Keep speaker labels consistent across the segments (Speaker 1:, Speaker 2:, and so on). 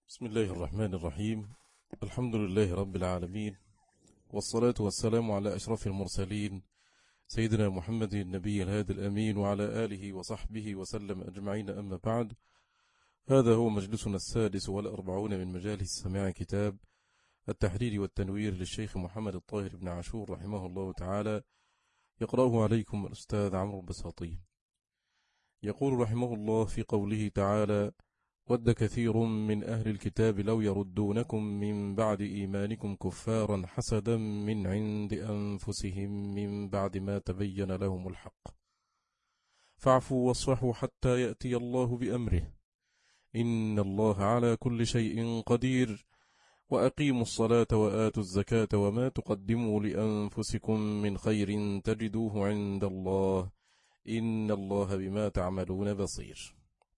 Speaker 1: بسم الله الرحمن الرحيم. الحمد لله رب العالمين، والصلاة والسلام على أشرف المرسلين سيدنا محمد النبي الهادي الأمين وعلى آله وصحبه وسلم أجمعين، أما بعد. هذا هو مجلسنا السادس والأربعون من مجالس سماع كتاب التحرير والتنوير للشيخ محمد الطاهر بن عاشور رحمه الله تعالى، يقرأه عليكم الأستاذ عمرو البساطي. يقول رحمه الله في قوله تعالى: ود كثير من أهل الكتاب لو يردونكم من بعد إيمانكم كفارا حسدا من عند أنفسهم من بعد ما تبين لهم الحق، فاعفوا واصفحوا حتى يأتي الله بأمره، إن الله على كل شيء قدير، وأقيموا الصلاة وآتوا الزكاة وما تقدموا لأنفسكم من خير تجدوه عند الله، إن الله بما تعملون بصير.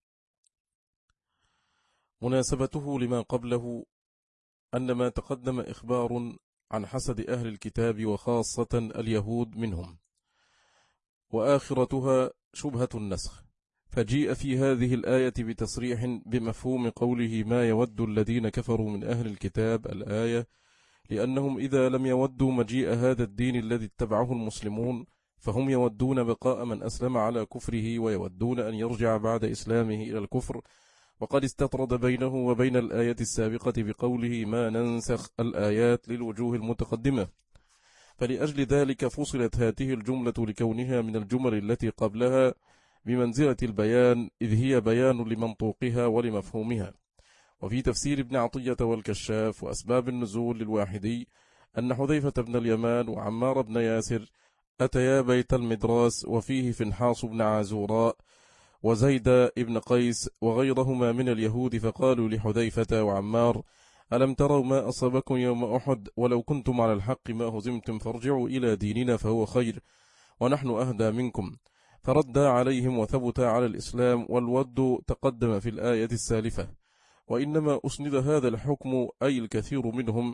Speaker 1: مناسبته لما قبله أن ما تقدم إخبار عن حسد أهل الكتاب وخاصة اليهود منهم، وآخرتها شبهة النسخ، فجيء في هذه الآية بتصريح بمفهوم قوله ما يود الذين كفروا من أهل الكتاب الآية، لأنهم إذا لم يودوا مجيء هذا الدين الذي اتبعه المسلمون فهم يودون بقاء من أسلم على كفره، ويودون أن يرجع بعد إسلامه إلى الكفر، وقد استطرد بينه وبين الآية السابقة بقوله ما ننسخ الآيات للوجوه المتقدمة، فلأجل ذلك فصلت هذه الجملة لكونها من الجمل التي قبلها بمنزلة البيان، إذ هي بيان لمنطوقها ولمفهومها. وفي تفسير ابن عطية والكشاف وأسباب النزول للواحدي أن حذيفة بن اليمان وعمار بن ياسر أتيا بيت المدراس وفيه فنحاص بن عازوراء وزيد ابن قيس وغيرهما من اليهود، فقالوا لحذيفة وعمار ألم تروا ما أصابكم يوم أحد، ولو كنتم على الحق ما هزمتم، فارجعوا إلى ديننا فهو خير ونحن أهدى منكم، فرد عليهم وثبت على الإسلام، والود تقدم في الآية السالفة، وإنما أسند هذا الحكم أي الكثير منهم،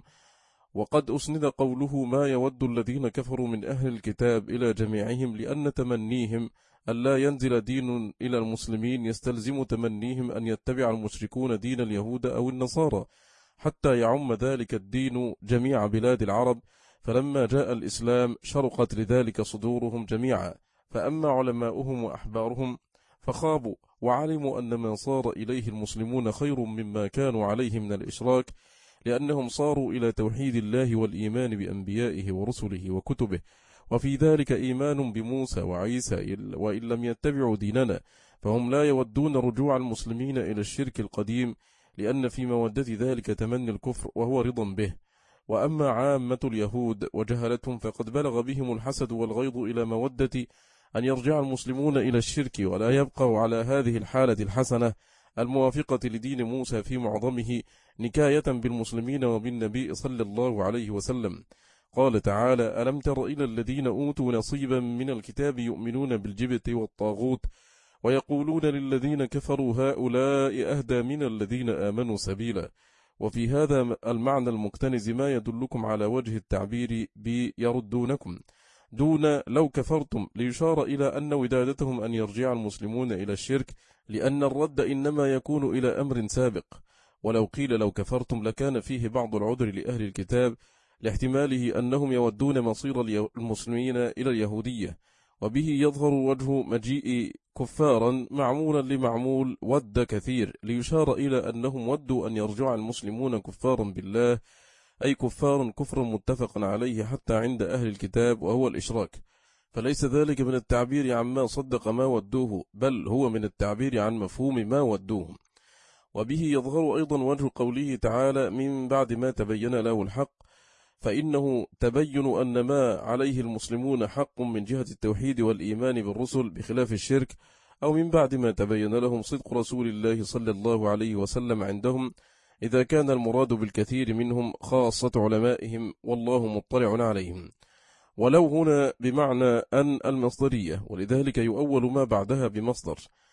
Speaker 1: وقد أسند قوله ما يود الذين كفروا من أهل الكتاب إلى جميعهم، لأن تمنيهم ألا ينزل دين إلى المسلمين يستلزم تمنيهم أن يتبع المشركون دين اليهود أو النصارى حتى يعم ذلك الدين جميع بلاد العرب، فلما جاء الإسلام شرقت لذلك صدورهم جميعا، فأما علماؤهم وأحبارهم فخابوا وعلموا أن ما صار إليه المسلمون خير مما كانوا عليه من الإشراك، لأنهم صاروا إلى توحيد الله والإيمان بأنبيائه ورسله وكتبه، وفي ذلك إيمان بموسى وعيسى، وإن لم يتبعوا ديننا فهم لا يودون رجوع المسلمين إلى الشرك القديم، لأن في مودة ذلك تمني الكفر وهو رضا به. وأما عامة اليهود وجهلتهم فقد بلغ بهم الحسد والغيظ إلى مودة أن يرجع المسلمون إلى الشرك ولا يبقوا على هذه الحالة الحسنة الموافقة لدين موسى في معظمه، نكاية بالمسلمين وبالنبي صلى الله عليه وسلم. قال تعالى ألم تر إلى الذين أوتوا نصيبا من الكتاب يؤمنون بالجبت والطاغوت ويقولون للذين كفروا هؤلاء أهدى من الذين آمنوا سبيلا. وفي هذا المعنى المكتنز ما يدلكم على وجه التعبير بيردونكم دون لو كفرتم، ليشار إلى أن ودادتهم أن يرجع المسلمون إلى الشرك، لأن الرد إنما يكون إلى أمر سابق، ولو قيل لو كفرتم لكان فيه بعض العذر لأهل الكتاب لاحتماله أنهم يودون مصير المسلمين إلى اليهودية، وبه يظهر وجه مجيء كفارا معمولا لمعمول ود كثير، ليشار إلى أنهم ودوا أن يرجع المسلمون كفارا بالله، أي كفار كفر متفق عليه حتى عند أهل الكتاب وهو الإشراك، فليس ذلك من التعبير عما صدق ما ودوه، بل هو من التعبير عن مفهوم ما ودوه. وبه يظهر أيضا وجه قوله تعالى من بعد ما تبين له الحق، فإنه تبين أن ما عليه المسلمون حق من جهة التوحيد والإيمان بالرسل بخلاف الشرك، أو من بعد ما تبين لهم صدق رسول الله صلى الله عليه وسلم عندهم، إذا كان المراد بالكثير منهم خاصة علمائهم والله مطلع عليهم. ولو هنا بمعنى أن المصدرية، ولذلك يؤول ما بعدها بمصدر،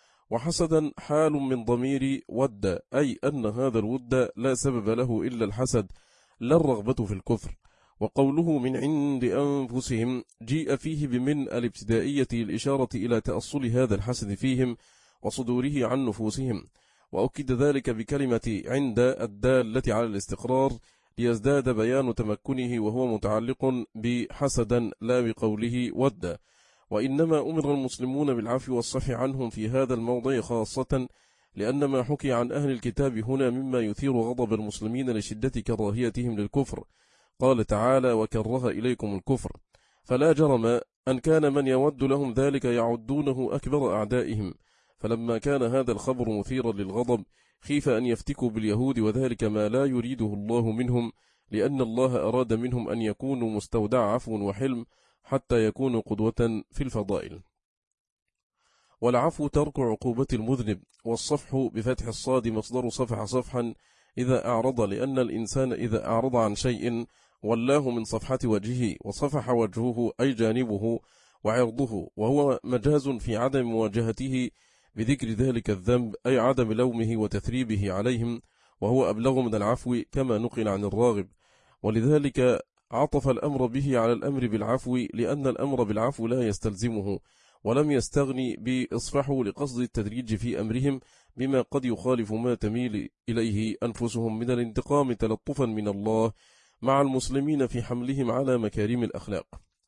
Speaker 1: وحسدا حال من ضمير ود، أي أن هذا الود لا سبب له إلا الحسد لا الرغبة في الكفر. وقوله من عند أنفسهم جيء فيه بمن الابتدائية الإشارة إلى تأصل هذا الحسد فيهم وصدوره عن نفوسهم، وأكد ذلك بكلمة عند الدالة على الاستقرار ليزداد بيان تمكنه، وهو متعلق بحسدا لا بقوله ود. وإنما أمر المسلمون بالعفو والصفح عنهم في هذا الموضع خاصة، لأن ما حكي عن أهل الكتاب هنا مما يثير غضب المسلمين لشدة كراهيتهم للكفر. قال تعالى: وكره إليكم الكفر. فلا جرم أن كان من يود لهم ذلك يعدونه أكبر أعدائهم. فلما كان هذا الخبر مثيرا للغضب خيف أن يفتكوا باليهود، وذلك ما لا يريده الله منهم، لأن الله أراد منهم أن يكونوا مستودع عفو وحلم حتى يكونوا قدوة في الفضائل. والعفو ترك عقوبة المذنب، والصفح بفتح الصاد مصدر صفح صفحا إذا أعرض، لأن الإنسان إذا أعرض عن شيء ولاه من صفحة وجهه، وصفح وجهه أي جانبه وعرضه، وهو مجاز في عدم مواجهته بذكر ذلك الذنب، أي عدم لومه وتثريبه عليهم، وهو أبلغ من العفو كما نقل عن الراغب. ولذلك عطف الأمر به على الأمر بالعفو، لأن الأمر بالعفو لا يستلزمه، ولم يستغني بإصفحوا لقصد التدريج في أمرهم بما قد يخالف ما تميل إليه أنفسهم من الانتقام تلطفا من الله مع المسلمين في حملهم على مكارم الأخلاق.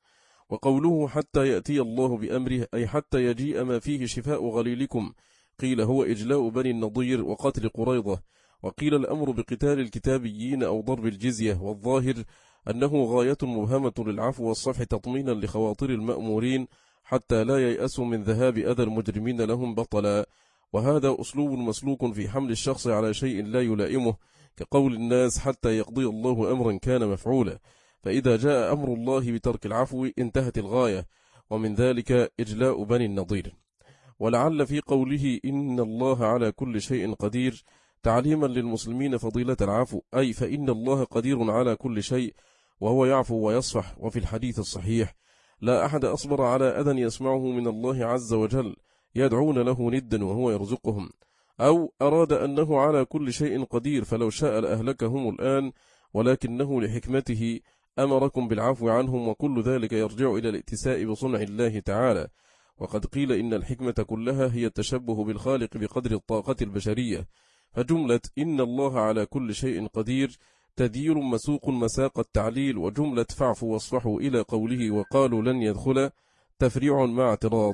Speaker 1: وقوله حتى يأتي الله بأمره، أي حتى يجيء ما فيه شفاء غليلكم، قيل هو إجلاء بني النضير وقتل قريضة، وقيل الأمر بقتال الكتابيين أو ضرب الجزية، والظاهر أنه غاية مبهمة للعفو والصفح تطمينا لخواطر المأمورين حتى لا ييأسوا من ذهاب أذى المجرمين لهم بطلا. وهذا أسلوب مسلوك في حمل الشخص على شيء لا يلائمه، كقول الناس حتى يقضي الله أمرا كان مفعولا، فإذا جاء أمر الله بترك العفو انتهت الغاية، ومن ذلك إجلاء بني النضير. ولعل في قوله إن الله على كل شيء قدير تعليما للمسلمين فضيلة العفو، أي فإن الله قدير على كل شيء وهو يعفو ويصفح. وفي الحديث الصحيح: لا أحد أصبر على أذى يسمعه من الله عز وجل يدعون له ندا وهو يرزقهم. أو أراد أنه على كل شيء قدير، فلو شاء لأهلكهم الآن، ولكنه لحكمته أمركم بالعفو عنهم، وكل ذلك يرجع إلى الاتساء بصنع الله تعالى. وقد قيل إن الحكمة كلها هي التشبه بالخالق بقدر الطاقة البشرية. فجملة إن الله على كل شيء قدير تدير مسوق مساق التعليل، وجملة فاعفوا واصفحوا إلى قوله وقالوا لن يدخل تفريع مع اعتراض،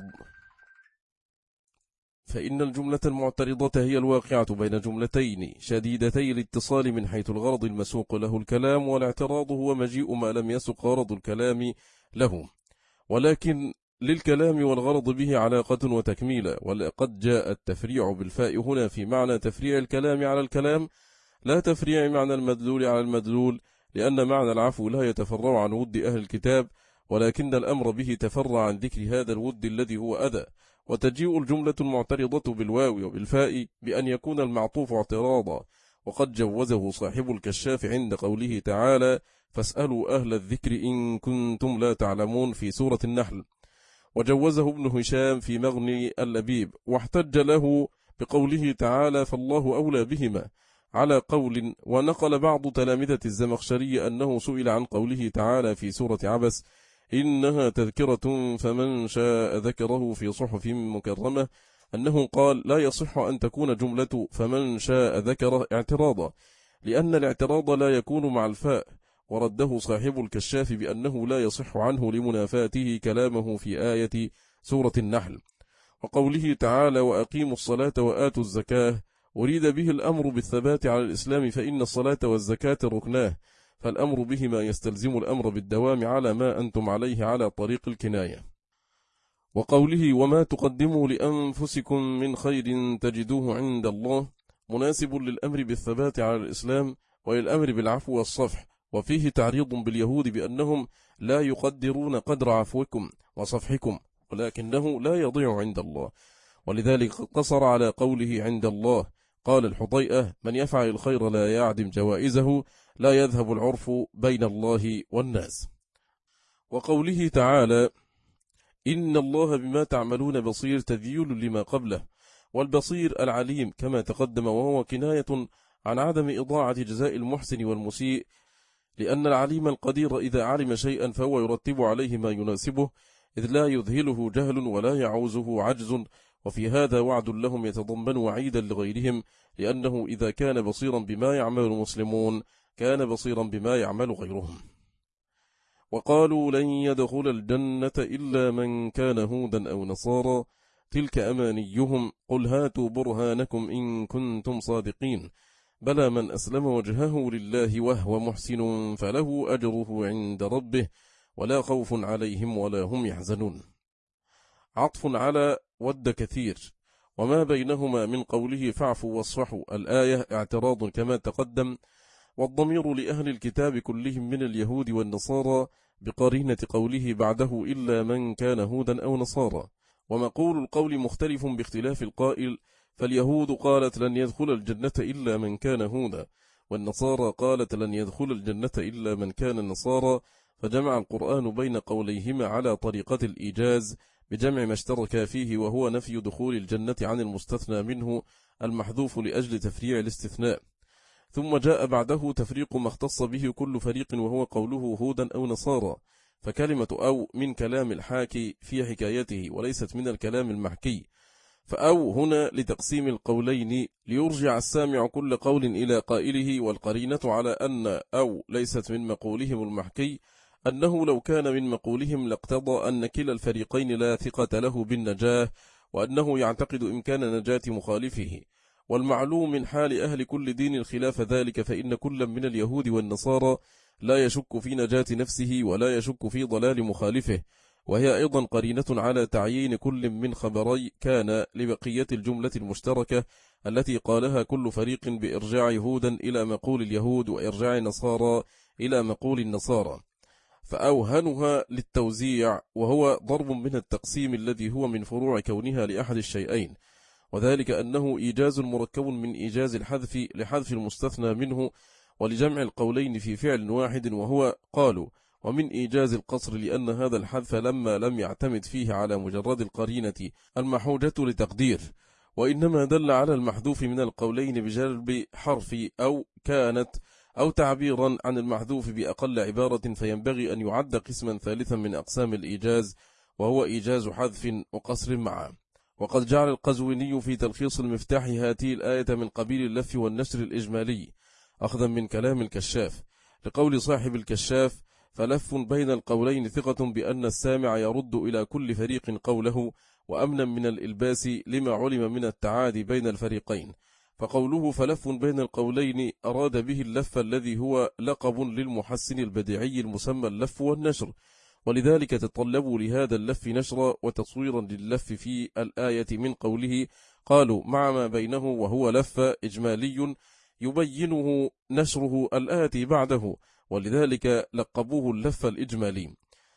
Speaker 1: فإن الجملة المعترضة هي الواقعة بين جملتين شديدتي الاتصال من حيث الغرض المسوق له الكلام، والاعتراض هو مجيء ما لم يسق غرض الكلام له، ولكن للكلام والغرض به علاقة وتكميلة. ولقد جاء التفريع بالفاء هنا في معنى تفريع الكلام على الكلام، لا تفريع معنى المدلول على المدلول، لأن معنى العفو لا يتفرع عن ود أهل الكتاب، ولكن الأمر به تفرع عن ذكر هذا الود الذي هو أذى. وتجيء الجملة المعترضة بالواو وبالفاء بأن يكون المعطوف اعتراضا، وقد جوزه صاحب الكشاف عند قوله تعالى فاسألوا أهل الذكر إن كنتم لا تعلمون في سورة النحل، وجوزه ابن هشام في مغني اللبيب، واحتج له بقوله تعالى فالله أولى بهما على قول. ونقل بعض تلامذة الزمخشري أنه سئل عن قوله تعالى في سورة عبس إنها تذكرة فمن شاء ذكره في صحف مكرمة، أنه قال لا يصح أن تكون جملة فمن شاء ذكره اعتراضا، لأن الاعتراض لا يكون مع الفاء، ورده صاحب الكشاف بأنه لا يصح عنه لمنافاته كلامه في آية سورة النحل. وقوله تعالى وأقيموا الصلاة وآتوا الزكاة أريد به الأمر بالثبات على الإسلام، فإن الصلاة والزكاة ركناه، فالأمر بهما يستلزم الأمر بالدوام على ما أنتم عليه على طريق الكناية. وقوله وما تقدموا لأنفسكم من خير تجدوه عند الله مناسب للأمر بالثبات على الإسلام وللأمر بالعفو والصفح، وفيه تعريض باليهود بأنهم لا يقدرون قدر عفوكم وصفحكم، ولكنه لا يضيع عند الله، ولذلك قصر على قوله عند الله. قال الحطيئة من يفعل الخير لا يعدم جوائزه لا يذهب العرف بين الله والناس. وقوله تعالى إن الله بما تعملون بصير تذييل لما قبله، والبصير العليم كما تقدم، وهو كناية عن عدم إضاعة جزاء المحسن والمسيء، لأن العليم القدير إذا علم شيئا فهو يرتب عليه ما يناسبه، إذ لا يذهله جهل ولا يعوزه عجز، وفي هذا وعد لهم يتضمن وعيدا لغيرهم، لأنه إذا كان بصيرا بما يعمل المسلمون كان بصيرا بما يعمل غيرهم. وقالوا لن يدخل الجنة إلا من كان هودا أو نصارى تلك أمانيهم قل هاتوا برهانكم إن كنتم صادقين بلى من أسلم وجهه لله وهو محسن فله أجره عند ربه ولا خوف عليهم ولا هم يحزنون. عطف على ود كثير، وما بينهما من قوله فاعفوا واصفحوا الآية اعتراض كما تقدم، والضمير لأهل الكتاب كلهم من اليهود والنصارى بقرينة قوله بعده إلا من كان هودا أو نصارى. ومقول القول مختلف باختلاف القائل، فاليهود قالت لن يدخل الجنة إلا من كان هودا، والنصارى قالت لن يدخل الجنة إلا من كان نصارى، فجمع القرآن بين قوليهما على طريقة الإيجاز بجمع ما اشترك فيه، وهو نفي دخول الجنة عن المستثنى منه المحذوف لأجل تفريع الاستثناء. ثم جاء بعده تفريق ما اختص به كل فريق، وهو قوله هودا أو نصارى، فكلمة أو من كلام الحاكي في حكايته وليست من الكلام المحكي، فأو هنا لتقسيم القولين ليرجع السامع كل قول إلى قائله، والقرينة على أن أو ليست من مقولهم المحكي أنه لو كان من مقولهم لاقتضى أن كلا الفريقين لا ثقة له بالنجاة، وأنه يعتقد إمكان نجاة مخالفه. والمعلوم من حال أهل كل دين خلاف ذلك، فإن كل من اليهود والنصارى لا يشك في نجاة نفسه ولا يشك في ضلال مخالفه، وهي أيضا قرينة على تعيين كل من خبري كان لبقية الجملة المشتركة التي قالها كل فريق بإرجاع يهودا إلى مقول اليهود وإرجاع نصارى إلى مقول النصارى، فأوهنها للتوزيع، وهو ضرب من التقسيم الذي هو من فروع كونها لأحد الشيئين، وذلك أنه إيجاز مركب من إيجاز الحذف لحذف المستثنى منه ولجمع القولين في فعل واحد، وهو قالوا ومن إيجاز القصر، لأن هذا الحذف لما لم يعتمد فيه على مجرد القرينة المحوجة لتقدير، وإنما دل على المحذوف من القولين بجلب حرف أو كانت أو تعبيرا عن المحذوف بأقل عبارة، فينبغي أن يعد قسما ثالثا من أقسام الإيجاز، وهو إيجاز حذف وقصر معا. وقد جعل القزويني في تلخيص المفتاح هذه الآية من قبيل اللف والنشر الإجمالي أخذا من كلام الكشاف، لقول صاحب الكشاف فلف بين القولين ثقة بأن السامع يرد إلى كل فريق قوله، وأمنا من الإلباس لما علم من التعادي بين الفريقين. فقوله فلف بين القولين أراد به اللف الذي هو لقب للمحسن البديعي المسمى اللف والنشر، ولذلك تطلبوا لهذا اللف نشرا وتصويرا لللف في الآية من قوله قالوا مع ما بينه، وهو لف إجمالي يبينه نشره الآتي بعده، ولذلك لقبوه اللف الإجمالي.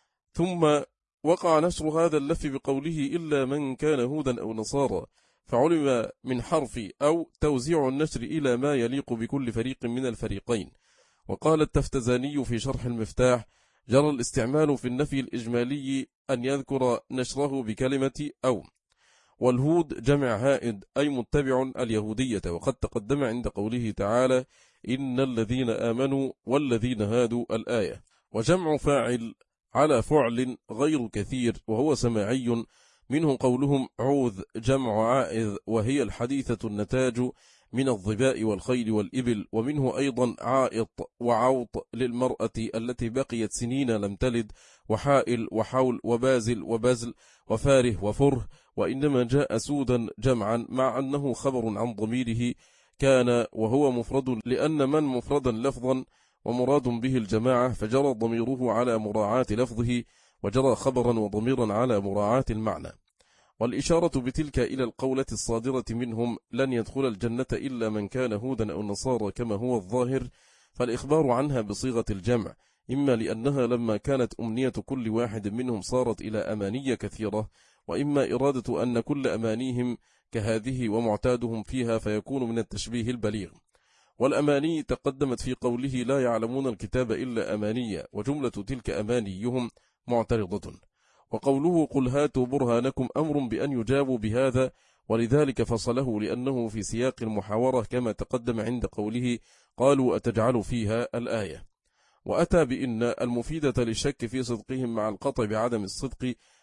Speaker 1: ثم وقع نشر هذا اللف بقوله إلا من كان هودا أو نصارى، فعلم من حرف أو توزيع النشر إلى ما يليق بكل فريق من الفريقين. وقال التفتزاني في شرح المفتاح جرى الاستعمال في النفي الإجمالي أن يذكر نشره بكلمة أو، والهود جمع هائد أي متبع اليهودية، وقد تقدم عند قوله تعالى إن الذين آمنوا والذين هادوا الآية، وجمع فاعل على فعل غير كثير وهو سماعي، منه قولهم عوذ جمع عائذ، وهي الحديثة النتاج من الظباء والخيل والإبل، ومنه أيضا عائط وعوط للمرأة التي بقيت سنين لم تلد، وحائل وحول وبازل وبزل وفاره وفره، وإنما جاء سودا جمعا مع أنه خبر عن ضميره كان وهو مفرد، لأن من مفردا لفظا ومراد به الجماعة، فجرى ضميره على مراعاة لفظه، وجرى خبرا وضميرا على مراعاة المعنى. والإشارة بتلك إلى القولة الصادرة منهم لن يدخل الجنة إلا من كان هودا أو نصارى كما هو الظاهر، فالإخبار عنها بصيغة الجمع، إما لأنها لما كانت أمنية كل واحد منهم صارت إلى أمانية كثيرة، وإما إرادة أن كل أمانيهم كهذه ومعتادهم فيها، فيكون من التشبيه البليغ. والأماني تقدمت في قوله لا يعلمون الكتاب إلا أمانية، وجملة تلك أمانيهم معترضة. وقوله قل هاتوا برهانكم أمر بأن يجابوا بهذا، ولذلك فصله لأنه في سياق المحاورة كما تقدم عند قوله قالوا أتجعل فيها الآية. وأتى بإن المفيدة للشك في صدقهم مع القطع بعدم الصدق،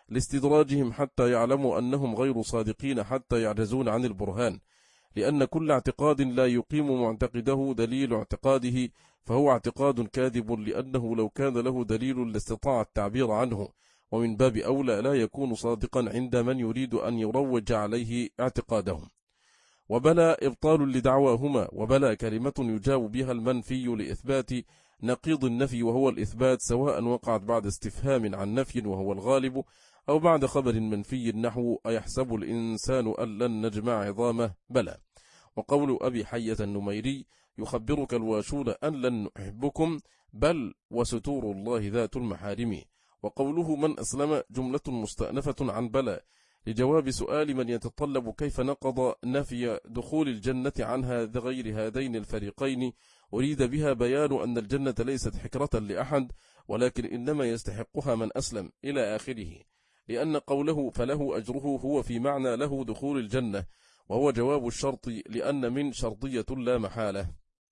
Speaker 1: لاستدراجهم حتى يعلموا أنهم غير صادقين حتى يعجزون عن البرهان، لأن كل اعتقاد لا يقيم معتقده دليل اعتقاده فهو اعتقاد كاذب، لأنه لو كان له دليل لاستطاع التعبير عنه، ومن باب أولى لا يكون صادقا عند من يريد أن يروج عليه اعتقادهم. وبلا إبطال لدعواهما، وبلا كلمة يجاب بها المنفي لإثبات نقيض النفي وهو الإثبات، سواء وقعت بعد استفهام عن نفي وهو الغالب، أو بعد خبر منفي نحو أيحسب الإنسان أن لن نجمع عظامه بلى. وقول أبي حية النميري يخبرك الواشون أن لن نحبكم بل وستور الله ذات المحارم. وقوله من أسلم جملة مستأنفة عن بلى لجواب سؤال من يتطلب كيف نقض نفي دخول الجنة عنها غير هذين الفريقين، أريد بها بيان أن الجنة ليست حكرة لأحد، ولكن إنما يستحقها من أسلم إلى آخره، لأن قوله فله أجره هو في معنى له دخول الجنة، وهو جواب الشرط لأن من شرطية لا محالة.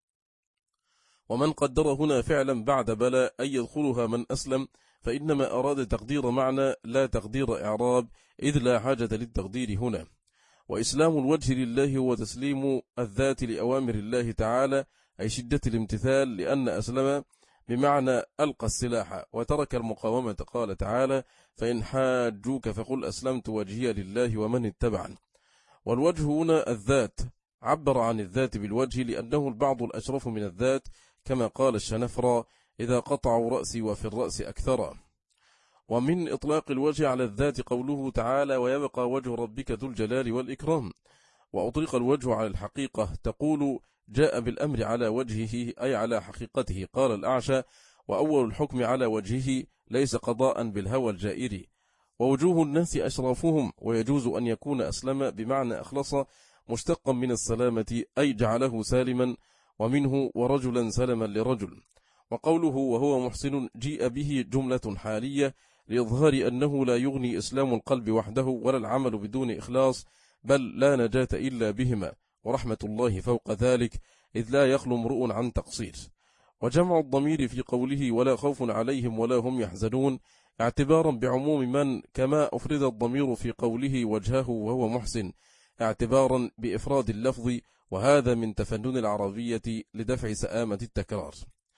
Speaker 1: ومن قدر هنا فعلا بعد بلى أن يدخلها من أسلم فإنما أراد تقدير معنى لا تقدير إعراب، إذ لا حاجة للتقدير هنا. وإسلام الوجه لله هو تسليم الذات لأوامر الله تعالى، أي شدة الامتثال، لأن أسلم بمعنى ألقى السلاح وترك المقاومة. قال تعالى فإن حاجوك فقل أسلمت وجهي لله ومن اتبعن. والوجه هنا الذات، عبر عن الذات بالوجه لأنه البعض الأشرف من الذات، كما قال الشنفرة إذا قطعوا رأسي وفي الرأس أكثر. ومن إطلاق الوجه على الذات قوله تعالى ويبقى وجه ربك ذو الجلال والإكرام. وأطلق الوجه على الحقيقة، تقول جاء بالأمر على وجهه أي على حقيقته. قال الأعشى وأول الحكم على وجهه ليس قضاء بالهوى الجائر. ووجوه الناس أشرافهم، ويجوز أن يكون أسلم بمعنى أخلص مشتقا من السلامة أي جعله سالما، ومنه ورجلا سلما لرجل. وقوله وهو محسن جيء به جملة حالية لإظهار أنه لا يغني إسلام القلب وحده ولا العمل بدون إخلاص، بل لا نجاة إلا بهما، ورحمة الله فوق ذلك، إذ لا يخلو امرؤ عن تقصير. وجمع الضمير في قوله ولا خوف عليهم ولا هم يحزنون اعتبارا بعموم من، كما أفرد الضمير في قوله وجهه وهو محسن اعتبارا بإفراد اللفظ، وهذا من تفنن العربية لدفع سآمة التكرار.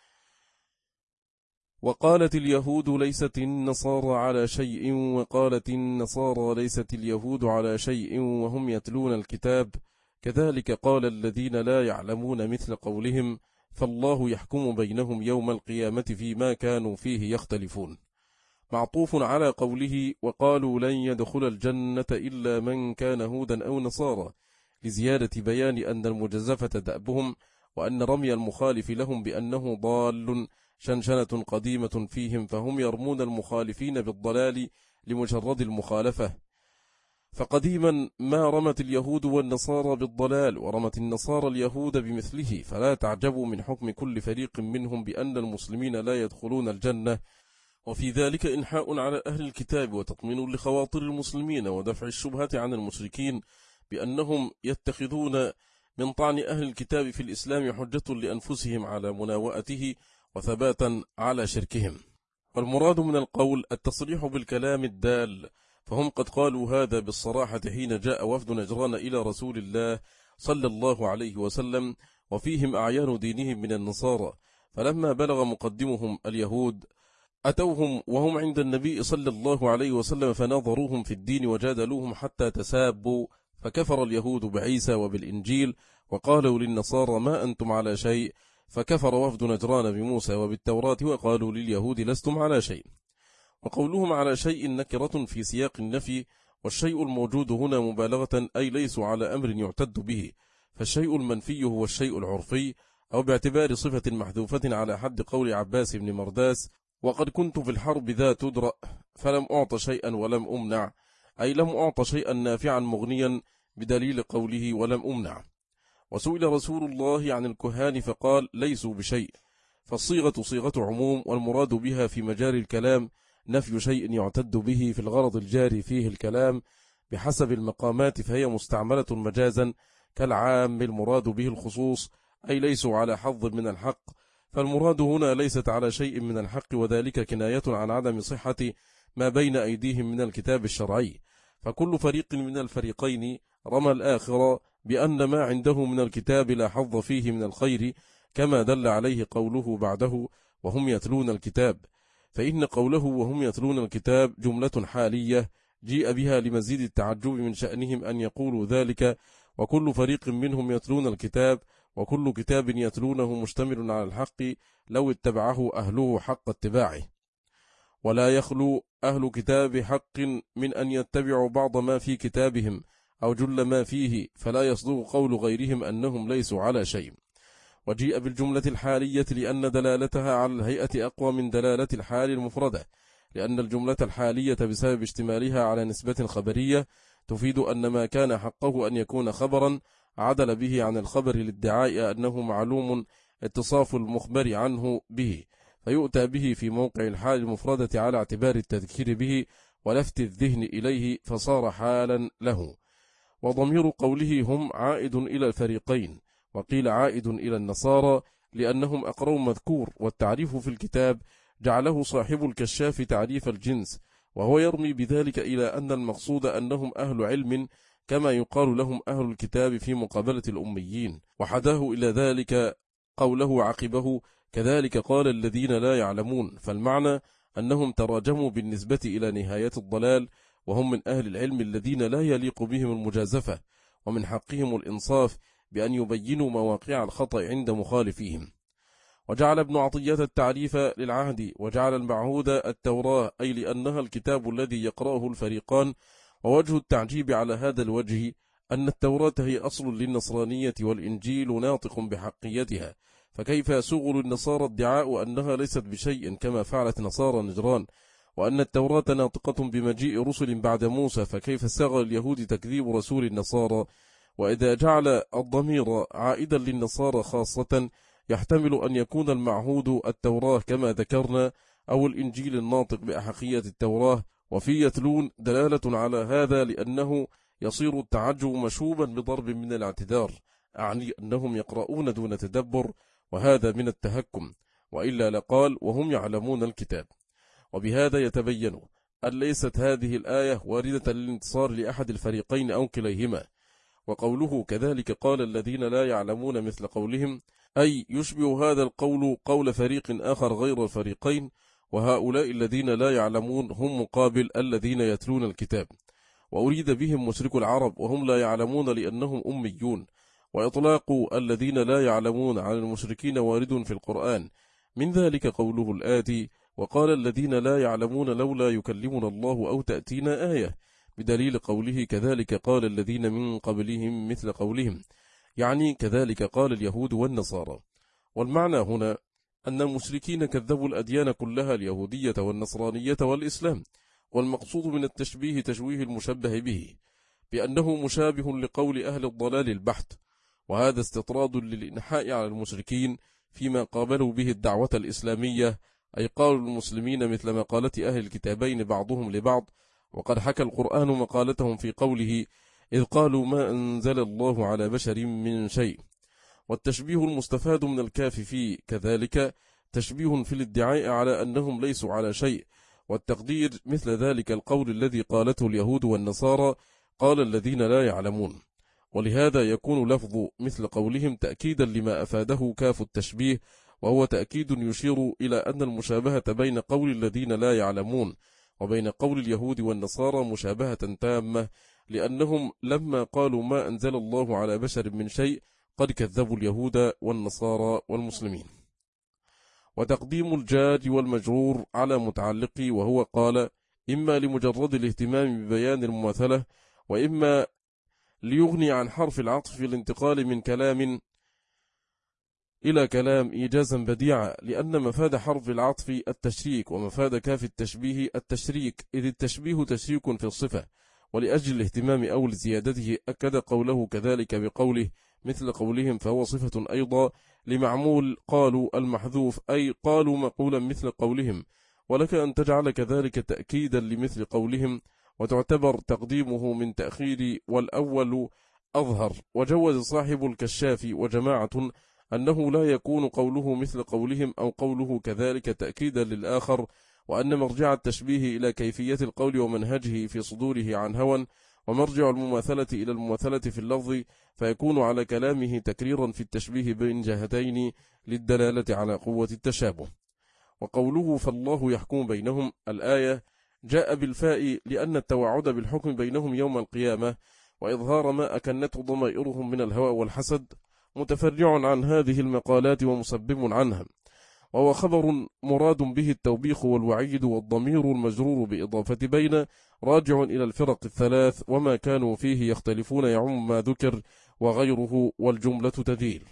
Speaker 1: وقالت اليهود ليست النصارى على شيء، وقالت النصارى ليست اليهود على شيء وهم يتلون الكتاب، كذلك قال الذين لا يعلمون مثل قولهم، فالله يحكم بينهم يوم القيامة فيما كانوا فيه يختلفون. معطوف على قوله وقالوا لن يدخل الجنة إلا من كان هودا أو نصارى، لزيادة بيان أن المجزفة دأبهم، وأن رمي المخالف لهم بأنه ضال شنشنة قديمة فيهم، فهم يرمون المخالفين بالضلال لمجرد المخالفة. فقديما ما رمت اليهود والنصارى بالضلال، ورمت النصارى اليهود بمثله، فلا تعجبوا من حكم كل فريق منهم بأن المسلمين لا يدخلون الجنة، وفي ذلك إنحاء على أهل الكتاب وتطمين لخواطر المسلمين ودفع الشبهة عن المشركين بأنهم يتخذون من طعن أهل الكتاب في الإسلام حجة لأنفسهم على مناوئته وثباتا على شركهم. والمراد من القول التصريح بالكلام الدال، فهم قد قالوا هذا بالصراحة حين جاء وفد نجران إلى رسول الله صلى الله عليه وسلم وفيهم أعيان دينهم من النصارى، فلما بلغ مقدمهم اليهود أتوهم وهم عند النبي صلى الله عليه وسلم فناظروهم في الدين وجادلوهم حتى تسابوا، فكفر اليهود بعيسى وبالإنجيل وقالوا للنصارى ما أنتم على شيء، فكفر وفد نجران بموسى وبالتوراة وقالوا لليهود لستم على شيء. وقولهم على شيء نكرة في سياق النفي، والشيء الموجود هنا مبالغة أي ليسوا على أمر يعتد به، فالشيء المنفي هو الشيء العرفي، أو باعتبار صفة محذوفة على حد قول عباس بن مرداس وقد كنت في الحرب ذا تدرأ فلم أعط شيئا ولم أمنع، أي لم أعط شيئا نافعا مغنيا بدليل قوله ولم أمنع. وسئل رسول الله عن الكهان فقال ليسوا بشيء، فالصيغة صيغة عموم، والمراد بها في مجال الكلام نفي شيء يعتد به في الغرض الجاري فيه الكلام بحسب المقامات، فهي مستعملة مجازا كالعام المراد به الخصوص، أي ليسوا على حظ من الحق، فالمراد هنا ليست على شيء من الحق، وذلك كناية عن عدم صحة ما بين أيديهم من الكتاب الشرعي، فكل فريق من الفريقين رمى الآخر بأن ما عنده من الكتاب لا حظ فيه من الخير، كما دل عليه قوله بعده وهم يتلون الكتاب، فإن قوله وهم يتلون الكتاب جملة حالية جيء بها لمزيد التعجب من شأنهم أن يقولوا ذلك، وكل فريق منهم يتلون الكتاب، وكل كتاب يتلونه مشتمل على الحق لو اتبعه أهله حق اتباعه، ولا يخلو أهل كتاب حق من أن يتبعوا بعض ما في كتابهم أو جل ما فيه، فلا يصدق قول غيرهم أنهم ليسوا على شيء. وجيء بالجملة الحالية لأن دلالتها على الهيئة أقوى من دلالة الحال المفردة، لأن الجملة الحالية بسبب اشتمالها على نسبة خبرية تفيد أن ما كان حقه أن يكون خبرا عدل به عن الخبر للدعاء أنه معلوم اتصاف المخبر عنه به، فيؤتى به في موقع الحال المفردة على اعتبار التذكير به ولفت الذهن إليه فصار حالا له. وضمير قوله هم عائد إلى الفريقين، وقيل عائد إلى النصارى لأنهم أقروا مذكور، والتعريف في الكتاب جعله صاحب الكشاف تعريف الجنس، وهو يرمي بذلك إلى أن المقصود أنهم أهل علم كما يقال لهم أهل الكتاب في مقابلة الأميين، وحداه إلى ذلك قوله عقبه كذلك قال الذين لا يعلمون، فالمعنى أنهم تراجموا بالنسبة إلى نهاية الضلال، وهم من أهل العلم الذين لا يليق بهم المجازفة، ومن حقهم الإنصاف بأن يبينوا مواقع الخطأ عند مخالفيهم. وجعل ابن عطية التعريف للعهد وجعل المعهود التوراة، أي لأنها الكتاب الذي يقرأه الفريقان. ووجه التعجيب على هذا الوجه أن التوراة هي أصل للنصرانية والإنجيل ناطق بحقيتها، فكيف يسوغ للنصارى ادعاء أنها ليست بشيء كما فعلت نصارى نجران؟ وأن التوراة ناطقة بمجيء رسل بعد موسى، فكيف ساغ اليهود تكذيب رسول النصارى؟ وإذا جعل الضمير عائدا للنصارى خاصة يحتمل أن يكون المعهود التوراة كما ذكرنا، أو الإنجيل الناطق بأحقية التوراة، وفي يتلون دلالة على هذا، لأنه يصير التعجب مشوبا بضرب من الاعتذار، أعني أنهم يقرؤون دون تدبر، وهذا من التهكم، وإلا لقال وهم يعلمون الكتاب. وبهذا يتبين أن ليست هذه الآية واردة للانتصار لأحد الفريقين أو كليهما. وقوله كذلك قال الذين لا يعلمون مثل قولهم، أي يشبه هذا القول قول فريق آخر غير الفريقين، وهؤلاء الذين لا يعلمون هم مقابل الذين يتلون الكتاب، وأريد بهم مشرك العرب وهم لا يعلمون لأنهم أميون. وإطلاق الذين لا يعلمون على المشركين وارد في القرآن، من ذلك قوله الآتي وقال الذين لا يعلمون لولا يكلمنا الله أو تأتينا آية، بدليل قوله كذلك قال الذين من قبلهم مثل قولهم، يعني كذلك قال اليهود والنصارى. والمعنى هنا أن المشركين كذبوا الأديان كلها، اليهودية والنصرانية والإسلام، والمقصود من التشبيه تشويه المشبه به بأنه مشابه لقول أهل الضلال البحت، وهذا استطراد للإنحاء على المشركين فيما قابلوا به الدعوة الإسلامية، أي قالوا المسلمين مثل مقالة أهل الكتابين بعضهم لبعض. وقد حكى القرآن مقالتهم في قوله إذ قالوا ما أنزل الله على بشر من شيء. والتشبيه المستفاد من الكاف فيه كذلك تشبيه في الادعاء على أنهم ليسوا على شيء، والتقدير مثل ذلك القول الذي قالته اليهود والنصارى قال الذين لا يعلمون. ولهذا يكون لفظ مثل قولهم تأكيدا لما أفاده كاف التشبيه، وهو تأكيد يشير إلى أن المشابهة بين قول الذين لا يعلمون وبين قول اليهود والنصارى مشابهة تامة، لأنهم لما قالوا ما أنزل الله على بشر من شيء قد كذبوا اليهود والنصارى والمسلمين. وتقديم الجار والمجرور على متعلق، وهو قال إما لمجرد الاهتمام ببيان المماثلة، وإما ليغني عن حرف العطف في الانتقال من كلام إلى كلام إيجازا بديعا، لأن مفاد حرف العطف التشريك، ومفاد كاف التشبيه التشريك، إذ التشبيه تشريك في الصفة. ولأجل الاهتمام أو لزيادته أكد قوله كذلك بقوله مثل قولهم، فهو صفة أيضا لمعمول قالوا المحذوف، أي قالوا مقولا مثل قولهم. ولك أن تجعل كذلك تأكيدا لمثل قولهم، وتعتبر تقديمه من تأخير، والأول أظهر. وجوز صاحب الكشاف وجماعة أنه لا يكون قوله مثل قولهم أو قوله كذلك تأكيدا للآخر، وأن مرجع التشبيه إلى كيفية القول ومنهجه في صدوره عن هوى، ومرجع المماثلة إلى المماثلة في اللفظ، فيكون على كلامه تكريرا في التشبيه بين جهتين للدلالة على قوة التشابه. وقوله فالله يحكم بينهم الآية جاء بالفاء لأن التوعد بالحكم بينهم يوم القيامة وإظهار ما أكنته ضمائرهم من الهوى والحسد متفرع عن هذه المقالات ومسبب عنها، وهو خبر مراد به التوبيخ والوعيد، والضمير المجرور بإضافة بين راجع إلى الفرق الثلاث وما كانوا فيه يختلفون يعم ما ذكر وغيره، والجملة تديل.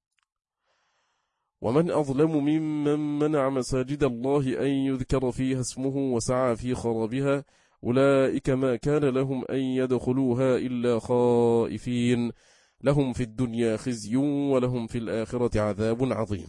Speaker 1: ومن أظلم ممن منع مساجد الله أن يذكر فيها اسمه وسعى في خرابها أولئك ما كان لهم أن يدخلوها إلا خائفين لهم في الدنيا خزي ولهم في الآخرة عذاب عظيم.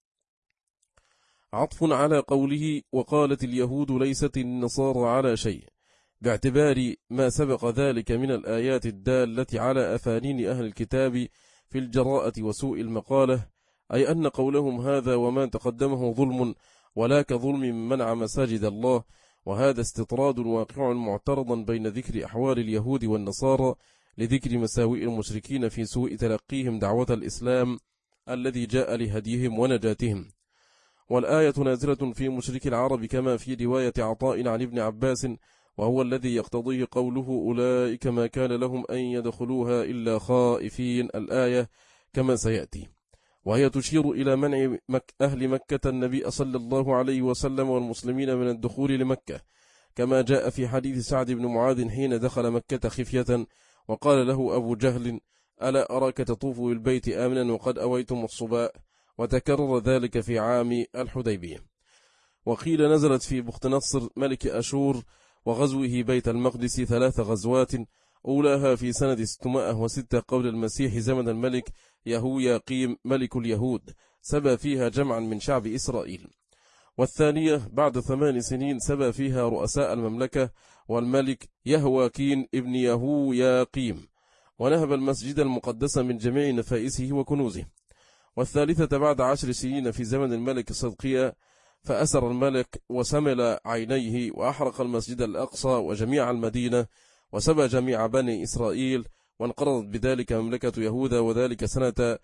Speaker 1: عطف على قوله وقالت اليهود ليست النصارى على شيء، باعتبار ما سبق ذلك من الآيات الدالة على أفانين أهل الكتاب في الجراءة وسوء المقالة، أي أن قولهم هذا وما تقدمه ظلم ولا كظلم من منع مساجد الله، وهذا استطراد واقع معترضا بين ذكر أحوال اليهود والنصارى لذكر مساوئ المشركين في سوء تلقيهم دعوة الإسلام الذي جاء لهديهم ونجاتهم. والآية نازلة في مشرك العرب كما في رواية عطاء عن ابن عباس، وهو الذي يقتضيه قوله أولئك ما كان لهم أن يدخلوها إلا خائفين الآية كما سيأتي، وهي تشير إلى منع أهل مكة النبي صلى الله عليه وسلم والمسلمين من الدخول لمكة، كما جاء في حديث سعد بن معاذ حين دخل مكة خفية وقال له أبو جهل ألا أراك تطوف بالبيت آمنا وقد أويتم الصباء، وتكرر ذلك في عام الحديبية. وقيل نزلت في بخت نصر ملك أشور وغزوه بيت المقدس 3 غزوات، أولاها في سنة 606 قبل المسيح زمن الملك يهوياقيم ملك اليهود، سبى فيها جمعا من شعب إسرائيل، والثانية بعد 8 سنين سبى فيها رؤساء المملكة والملك يهواكين ابن يهوياقيم، ونهب المسجد المقدس من جميع نفائسه وكنوزه، والثالثة بعد 10 سنين في زمن الملك صدقية، فأسر الملك وسمل عينيه وأحرق المسجد الأقصى وجميع المدينة وسبى جميع بني إسرائيل، وانقرضت بذلك مملكة يهوذا، وذلك سنة